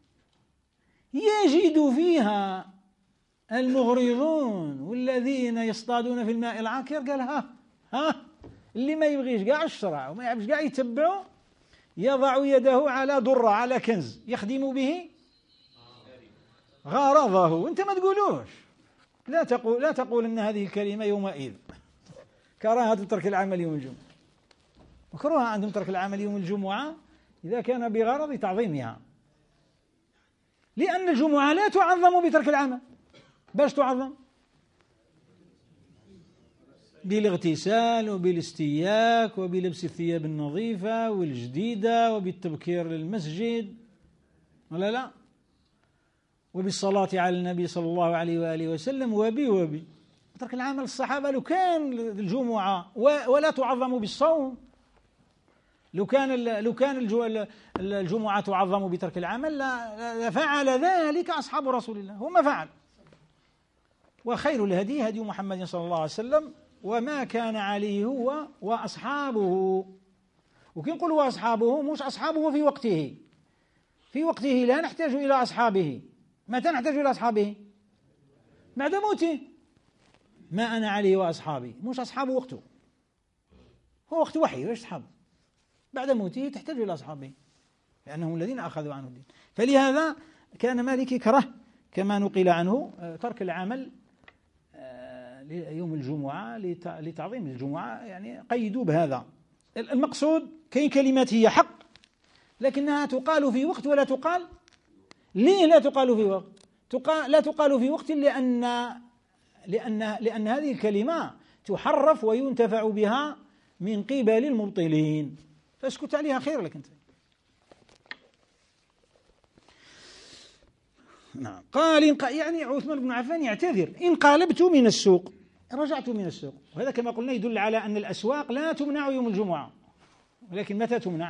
يجد فيها المغرضون والذين يصطادون في الماء العكر، قال ها اللي ما يبغيش قاع الشرع وما يعرفش قاع يتبعه يضع يده على درة على كنز يخدم به غرضه، وانت ما تقولوش، لا تقول ان هذه الكلمة يومئذ كراهة ترك العمل يوم الجمعة، مكروه عندهم ترك العمل يوم الجمعة إذا كان بغرض تعظيمها، لأن الجمعة لا تعظم بترك العمل، باش تعظم بالاغتسال وبالاستياك وبلبس الثياب النظيفة والجديدة وبالتبكير للمسجد، ولا لا، وبالصلاة على النبي صلى الله عليه وآله وسلم وبي ترك العمل. الصحابة لو كان الجمعة ولا تعظم بالصوم، لو كان الجمعة تعظم بترك العمل لفعل ذلك أصحاب رسول الله، هم فعل. وخير الهدي هدي محمد صلى الله عليه وسلم وما كان عليه هو وأصحابه. وكي نقول هو أصحابه مش أصحابه في وقته لا نحتاج إلى أصحابه. متى نحتاج إلى أصحابه؟ بعد موته. ما أنا عليه وأصحابي، مش أصحابه وقته، هو وقت وحي وإيش أصحابه، بعد موته تحتاج إلى أصحابه لأنهم الذين أخذوا عنه الدين. فلهذا كان مالك يكره كما نقل عنه ترك العمل يوم الجمعة لتعظيم الجمعة، يعني قيدوا بهذا. المقصود كاين كلمات هي حق لكنها تقال في وقت ولا تقال. ليه لا تقال في وقت؟ لا تقال في وقت لأن هذه الكلمة تحرف وينتفع بها من قبل المبطلين، فاسكت عليها خير لك أنت. نعم. قال يعني عثمان بن عفان يعتذر: انقلبت من السوق، رجعت من السوق. وهذا كما قلنا يدل على أن الأسواق لا تمنع يوم الجمعة، ولكن متى تمنع؟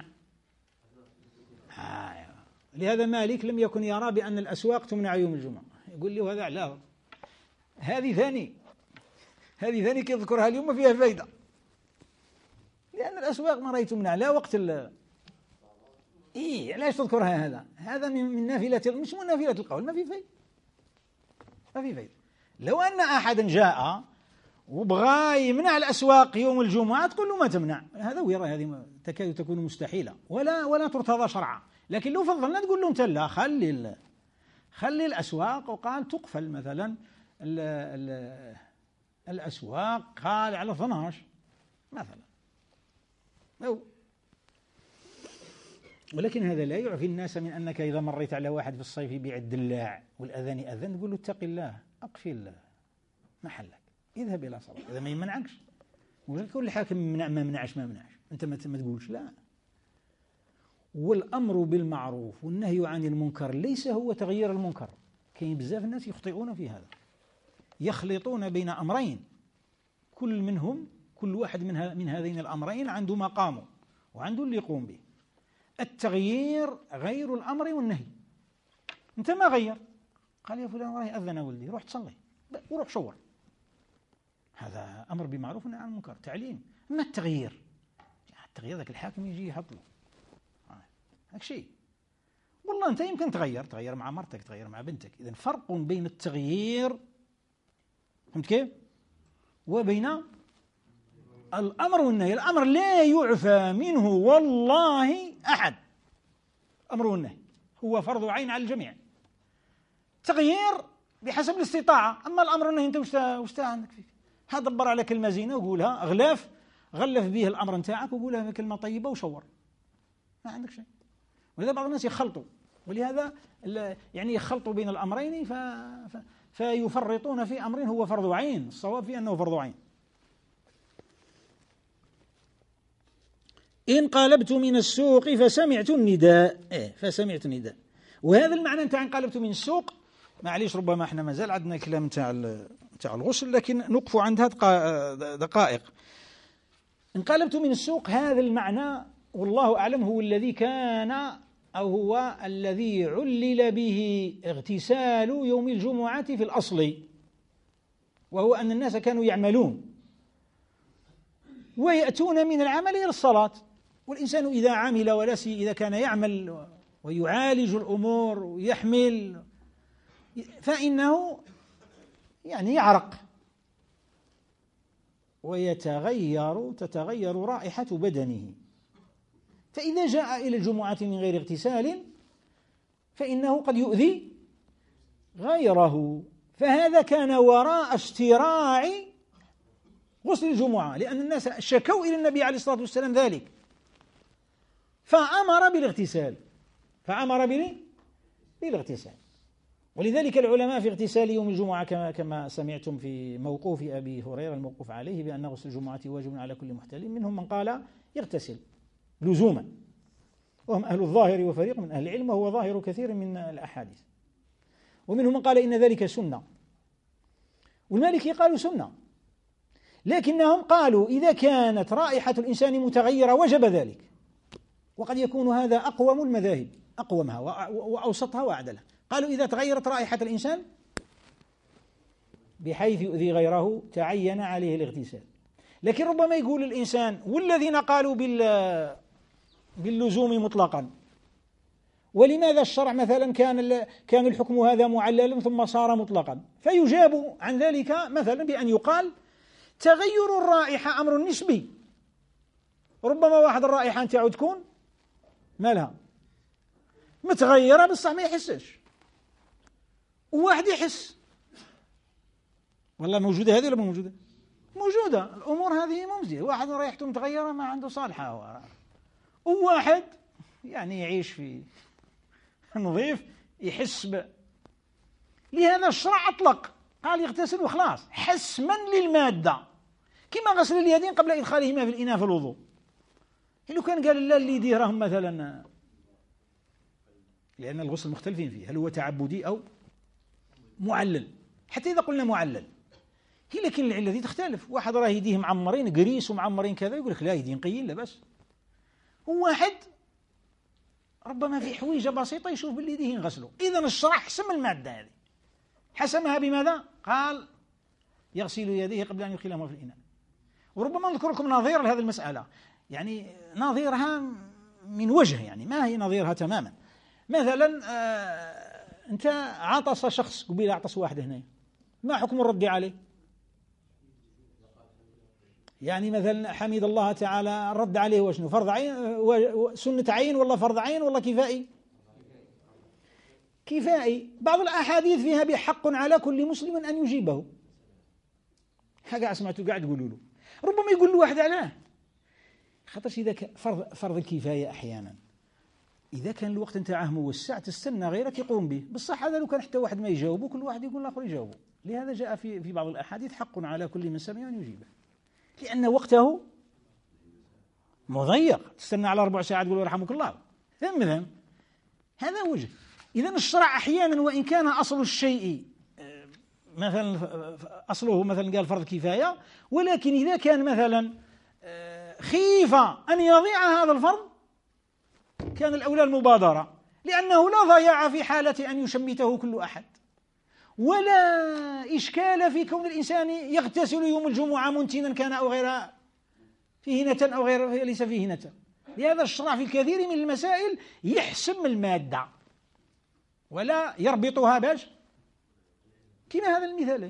لهذا مالك لم يكن يرى بأن الأسواق تمنع يوم الجمعة. يقول لي هذا لا، هذه ثاني كيذكرها اليوم ما فيها فايدة، لأن الأسواق ما رأي تمنع لا وقت علاش تذكرها؟ هذا من نافلة، مش من نافلة القول، ما في فايدة. لو أن أحدا جاء وبغى يمنع الأسواق يوم الجمعة تقول له ما تمنع، هذا ويرى هذه تكاد تكون مستحيلة ولا ترتضى شرعا. لكن لو فضلنا تقول له أنت لا، خلي الأسواق، وقال تقفل مثلا الأسواق قال على 12 مثلا. ولكن هذا لا يعفي الناس من أنك إذا مريت على واحد في الصيف يبيع الدلاع والأذان أذن تقول له اتق الله، أقفل الله، محلك، اذهب إلى صلاة. إذا ما يمنعكش كل حاكم ما منعش أنت ما تقولش لا. والأمر بالمعروف والنهي عن المنكر ليس هو تغيير المنكر. كاين بزاف الناس يخطئون في هذا، يخلطون بين أمرين، كل واحد من هذين الأمرين عنده مقامه وعنده اللي يقوم به. التغيير غير الأمر والنهي. أنت ما غير، قال يا فلان والله أذن ولدي، روح تصلي وروح شور، هذا أمر بمعروف ونهي عن المنكر، تعليم. أما التغيير ذاك الحاكم يجي يحط له هاك شيء. والله أنت يمكن تغير مع مرتك، تغير مع بنتك. إذن فرق بين التغيير، فهمت كيف، وبين الأمر والنهي. الأمر لا يعفى منه والله أحد، الأمر والنهي هو فرض عين على الجميع. تغيير بحسب الاستطاعة، أما الأمر والنهي أنت وش عندك فيه؟ دبر على كلمة زينة وقولها، غلف به الأمر نتاعك وقولها كلمة طيبة وشور، ما عندك شيء. ولذا بعض الناس يخلطوا، ولهذا يعني يخلطوا بين الأمرين فيفرطون في أمر هو فرض عين. الصواب في أنه فرض عين. انقلبت من السوق فسمعت النداء، فسمعت النداء. وهذا المعنى نتاع انقلبت من السوق، معليش ربما احنا مازال عندنا كلام نتاع الغسل، لكن نقف عندها دقائق. انقلبت من السوق، هذا المعنى والله أعلم هو الذي كان أو هو الذي علل به اغتسال يوم الجمعة في الأصل، وهو أن الناس كانوا يعملون ويأتون من العمل إلى الصلاة. والإنسان إذا عمل ولا إذا كان يعمل ويعالج الأمور ويحمل فإنه يعني يعرق تتغير رائحة بدنه. فإذا جاء إلى الجمعة من غير اغتسال فإنه قد يؤذي غيره. فهذا كان وراء اشتراع غسل الجمعة، لأن الناس شكوا إلى النبي عليه الصلاة والسلام ذلك، فأمر بالاغتسال. ولذلك العلماء في اغتسال يوم الجمعة كما سمعتم في موقوف أبي هريرة الموقوف عليه بأن غسل الجمعة واجب على كل محتلم، منهم من قال يغتسل لزوما، وهم أهل الظاهر وفريق من أهل العلم، وهو ظاهر كثير من الأحاديث. ومنهم من قال إن ذلك سنة، والمالكي قالوا سنة، لكنهم قالوا إذا كانت رائحة الإنسان متغيرة وجب ذلك. وقد يكون هذا أقوم المذاهب، أقومها وأوسطها وأعدلها. قالوا إذا تغيرت رائحة الإنسان بحيث يؤذي غيره تعين عليه الاغتسال. لكن ربما يقول الإنسان والذين قالوا باللزوم مطلقا، ولماذا الشرع مثلا كان الحكم هذا معللا ثم صار مطلقا؟ فيجاب عن ذلك مثلا بأن يقال تغير الرائحة أمر نسبي. ربما واحد الرائحة نتاعو تكون مالها متغيرة بصح ما يحسش، وواحد يحس. والله موجودة هذه ولا موجودة؟ موجودة. الأمور هذه ممزية. واحد رائحته متغيرة ما عنده صالحة، وواحد يعني يعيش في نظيف يحس لهذا الشرع أطلق، قال يغتسل وخلاص حسما للمادة، كما غسل اليدين قبل إدخالهما في الإناء في الوضوء. لو كان قال لا اللي يديرهم مثلا، لأن الغسل مختلفين فيه، هل هو تعبدي أو معلل. حتى إذا قلنا معلل لكن العلة دي تختلف. واحد راه يديه معمرين قريس ومعمرين كذا، يقول لك لا يدين قيين لا بس. وواحد ربما في حويجة بسيطة يشوف باللي يديه ينغسله. إذن الشرع حسم المادة هذه، حسمها بماذا؟ قال يغسل يديه قبل أن يدخلهما في الإناء. وربما نذكر لكم نظير لهذه المسألة، يعني نظيرها من وجه، يعني ما هي نظيرها تماما. مثلا أنت عطس شخص قبيل عطس واحد هنا، ما حكم الرد عليه؟ يعني مثلا حمد الله تعالى، الرد عليه وشنو؟ فرض عين، سنة عين ولا فرض عين ولا كفائي؟ كفائي. بعض الأحاديث فيها بحق على كل مسلم أن يجيبه. حاجة سمعته قاعد يقولوا له، ربما يقول له واحد علاه خاطرش إذا فرض الكفاية أحيانا إذا كان الوقت نتاعه موسع تستنى غيرك يقوم به، بصح هذا لو كان حتى واحد ما يجاوبه كل واحد يقول الآخر يجاوبه. لهذا جاء في بعض الأحاديث حق على كل من سمع أن يجيبه، لأن وقته مضيق، تستنى على 4 ساعات تقول يرحمك الله. مثلا هذا وجه. إذا الشرع أحيانا وإن كان أصل الشيء مثلا أصله مثلا قال فرض كفاية، ولكن إذا كان مثلا خيف أن يضيع هذا الفرض كان الأولى المبادرة، لأنه لا ضياع في حالة أن يشمته كل أحد، ولا إشكال في كون الإنسان يغتسل يوم الجمعة منتنا كان أو غير فيه نتن أو غير ليس فيه نتن. لهذا الشرع في الكثير من المسائل يحسم المادة ولا يربطها باش كما هذا المثال.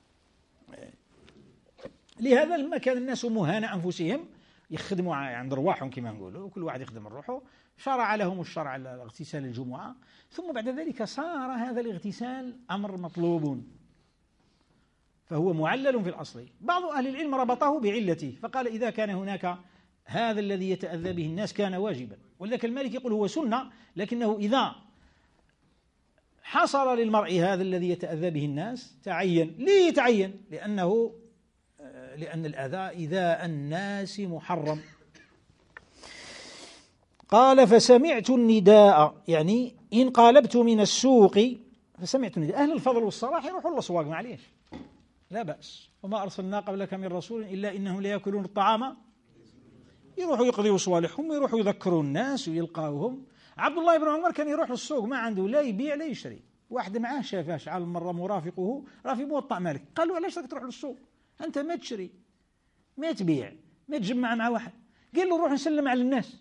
لهذا لما كان الناس مهان أنفسهم يخدموا عند رواحهم كما نقولوا، وكل واحد يخدم روحه، شرع لهم الشرع اغتسال الجمعة، ثم بعد ذلك صار هذا الاغتسال أمر مطلوب فهو معلل في الأصل. بعض أهل العلم ربطه بعلته فقال إذا كان هناك هذا الذي يتأذى به الناس كان واجبا، ولذلك المالك يقول هو سنة، لكنه إذا حصل للمرء هذا الذي يتأذى به الناس تعين. ليه يتعين؟ لأن الأذى إيذاء الناس محرم. قال فسمعت النداء، يعني إن قالبت من السوق فسمعت النداء. أهل الفضل والصلاح يروحوا الأسواق معليش لا بأس، وما أرسلنا قبلك من رسول إلا إنهم ليأكلون الطعام، يروحوا يقضيوا صوالحهم ويروحوا يذكروا الناس ويلقاوهم. عبد الله بن عمر كان يروح للسوق ما عنده لا يبيع لا يشتري، واحد معاه شافه شعل مرة مرافقه راه موطأ مالك، قال له علاش راك تروح للسوق أنت ما تشري ما تبيع ما تجمع مع واحد؟ قال له روح نسلم على الناس.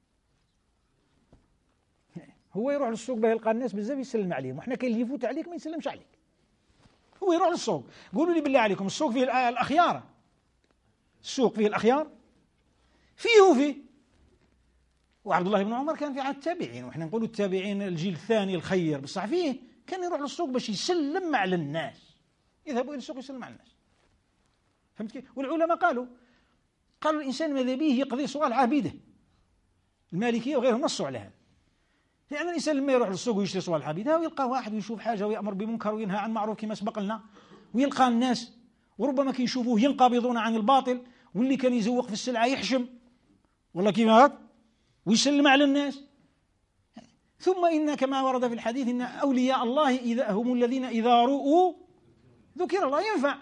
هو يروح للسوق باه يلقى الناس بزاف يسلم عليهم، وحنا كاين اللي يفوت عليك ما يسلمش عليك. هو يروح للسوق، قولوا لي بالله عليكم السوق فيه الأخيار، السوق فيه الأخيار فيه وعبد الله بن عمر كان في عهد التابعين، وإحنا نقولوا التابعين الجيل الثاني الخير، بصح فيه كان يروح للسوق باش يسلم على الناس، يذهبوا إلى السوق يسلم على الناس. فهمت كيف؟ والعلماء قالوا الإنسان ماذا به يقضي صوال عبيده، المالكية وغيرهم نصوا على هذا، لأن الإنسان لما يروح للسوق ويشتري صوال عبيده ويلقى واحد ويشوف حاجة ويأمر بمنكر وينهى عن معروف كما سبق لنا، ويلقى الناس وربما كيشوفوه ينقبضون عن الباطل، واللي كان يزوق في السلعة يحشم والله كيما ويسلم على الناس. ثم إن كما ورد في الحديث إن أولياء الله إذا هم الذين إذا رؤوا ذكر الله ينفع.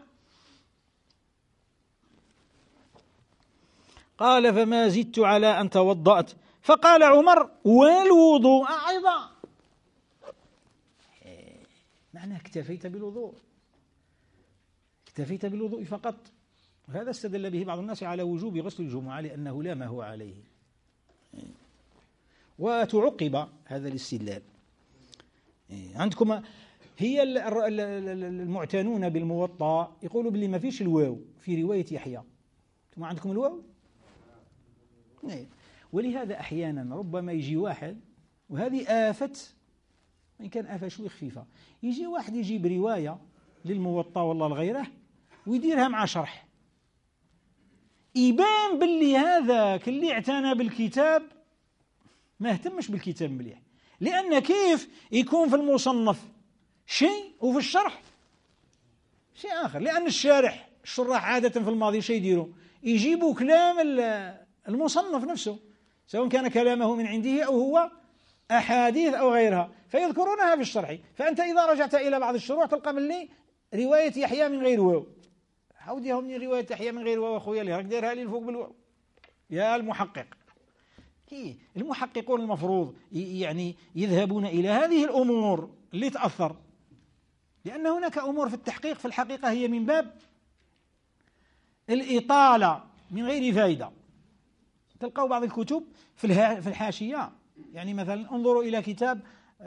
قال فما زدت على أن توضأت، فقال عمر والوضوء أيضا، معناه اكتفيت بالوضوء، اكتفيت بالوضوء فقط. وهذا استدل به بعض الناس على وجوب غسل الجمعة لأنه لا ما هو عليه. وتعقب هذا الاستدلال عندكم هي المعتنون بالموطأ يقولوا باللي ما فيش الواو في رواية يحيى، ثم عندكم الواو. ولهذا أحيانا ربما يجي واحد، وهذه آفة وإن كان آفة شوي خفيفة، يجي واحد يجيب رواية للموطأ والله لغيره ويديرها مع شرح، يبان باللي هذاك اللي اعتنى بالكتاب ما اهتمش بالكتاب مليح، لأن كيف يكون في المصنف شيء وفي الشرح شيء آخر، لأن الشراح عادة في الماضي شيء يديروا يجيبوا كلام المصنف نفسه سواء كان كلامه من عنده أو هو أحاديث أو غيرها فيذكرونها في الشرح. فأنت إذا رجعت إلى بعض الشروح تلقى مني رواية يحيى من غير واو، حوديها من رواية يحيى من غير واو أخويا اللي راك دايرها لي الفوق بالواو يا المحقق. المحققون المفروض يعني يذهبون إلى هذه الأمور اللي تأثر، لأن هناك أمور في التحقيق في الحقيقة هي من باب الإطالة من غير فائدة. تلقوا بعض الكتب في الحاشية، يعني مثلا انظروا إلى كتاب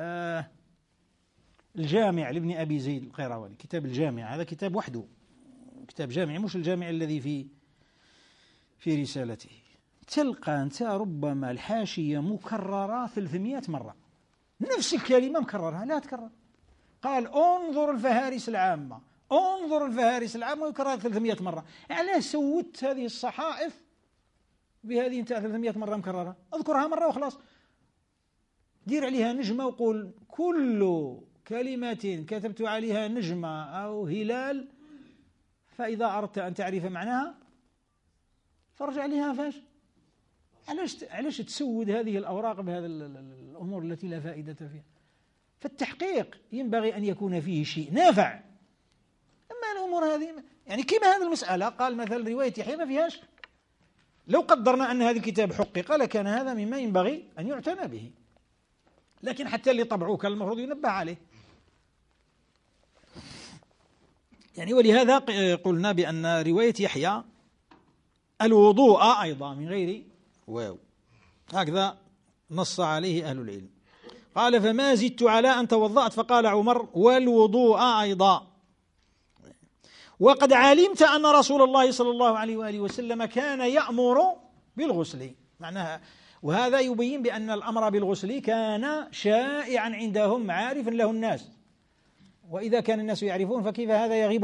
الجامع لابن أبي زيد القيرواني، كتاب الجامع هذا كتاب وحده، كتاب جامع مش الجامع الذي في رسالته. تلقى أنت ربما الحاشية مكررة 300 مرة، نفس الكلمة مكررها لا تكرر. قال انظر الفهارس العامة، انظر الفهارس العامة ويكررها 300 مرة. علاش سوت هذه الصحائف بهذه انت 300 مرة مكررة؟ اذكرها مرة وخلاص. دير عليها نجمة وقول كل كلمة كتبت عليها نجمة أو هلال فإذا أردت أن تعرف معناها فرجع عليها فاش. علاش تسود هذه الأوراق بهذه الأمور التي لا فائدة فيها؟ فالتحقيق ينبغي أن يكون فيه شيء نافع. أما الأمور هذه يعني كما هذه المسألة قال مثلا رواية يحيى ما فيهاش، لو قدرنا أن هذا الكتاب حقق لكان هذا مما ينبغي أن يعتنى به، لكن حتى اللي طبعوه كان المفروض ينبه عليه. يعني ولهذا قلنا بأن رواية يحيى الوضوء أيضا من غير واو، هكذا نص عليه أهل العلم. قال فما زدت على أن توضأت، فقال عمر والوضوء أيضا. وقد علمت أن رسول الله صلى الله عليه وآله وسلم كان يأمر بالغسل، معناها وهذا يبين بأن الأمر بالغسل كان شائعا عندهم عارفا له الناس، وإذا كان الناس يعرفون فكيف هذا يغيب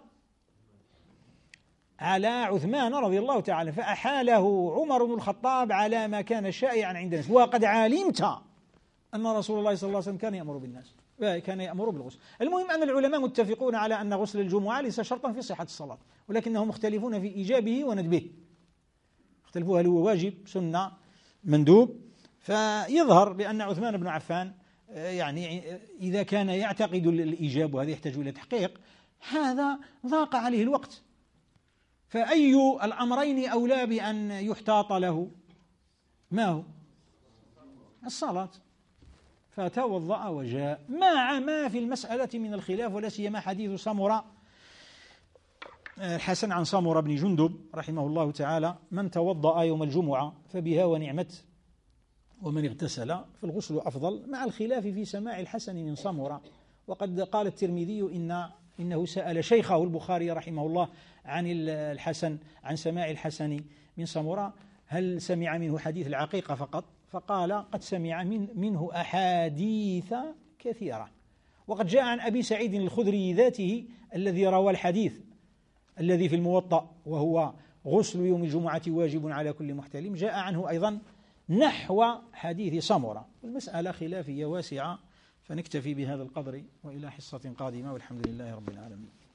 على عثمان رضي الله تعالى، فأحاله عمر بن الخطاب على ما كان شائعا عند الناس. وقد علمت أن رسول الله صلى الله عليه وسلم كان يأمر بالناس، كان يأمر بالغسل. المهم أن العلماء متفقون على أن غسل الجمعة ليس شرطا في صحة الصلاة، ولكنهم مختلفون في إيجابه وندبه، اختلفوا هل هو واجب سنة مندوب. فيظهر بأن عثمان بن عفان يعني إذا كان يعتقد الإيجاب وهذا يحتاج إلى تحقيق، هذا ضاق عليه الوقت، فأي الأمرين أولى بأن يحتاط له؟ ما هو؟ الصلاة. فتوضأ وجاء مع ما في المسألة من الخلاف، ولا سيما حديث سمرة الحسن عن سمرة بن جندب رحمه الله تعالى: من توضأ يوم الجمعة فبها ونعمت، ومن اغتسل فالغسل أفضل، مع الخلاف في سماع الحسن من سمرة. وقد قال الترمذي إنه سأل شيخه البخاري رحمه الله عن الحسن، عن سماع الحسن من سمرة، هل سمع منه حديث العقيقة فقط؟ فقال قد سمع منه أحاديث كثيرة. وقد جاء عن أبي سعيد الخدري ذاته الذي روى الحديث الذي في الموطأ وهو غسل يوم الجمعة واجب على كل محتلم، جاء عنه أيضا نحو حديث سمرة. المسألة خلافية واسعة، فنكتفي بهذا القدر، وإلى حصة قادمة، والحمد لله رب العالمين.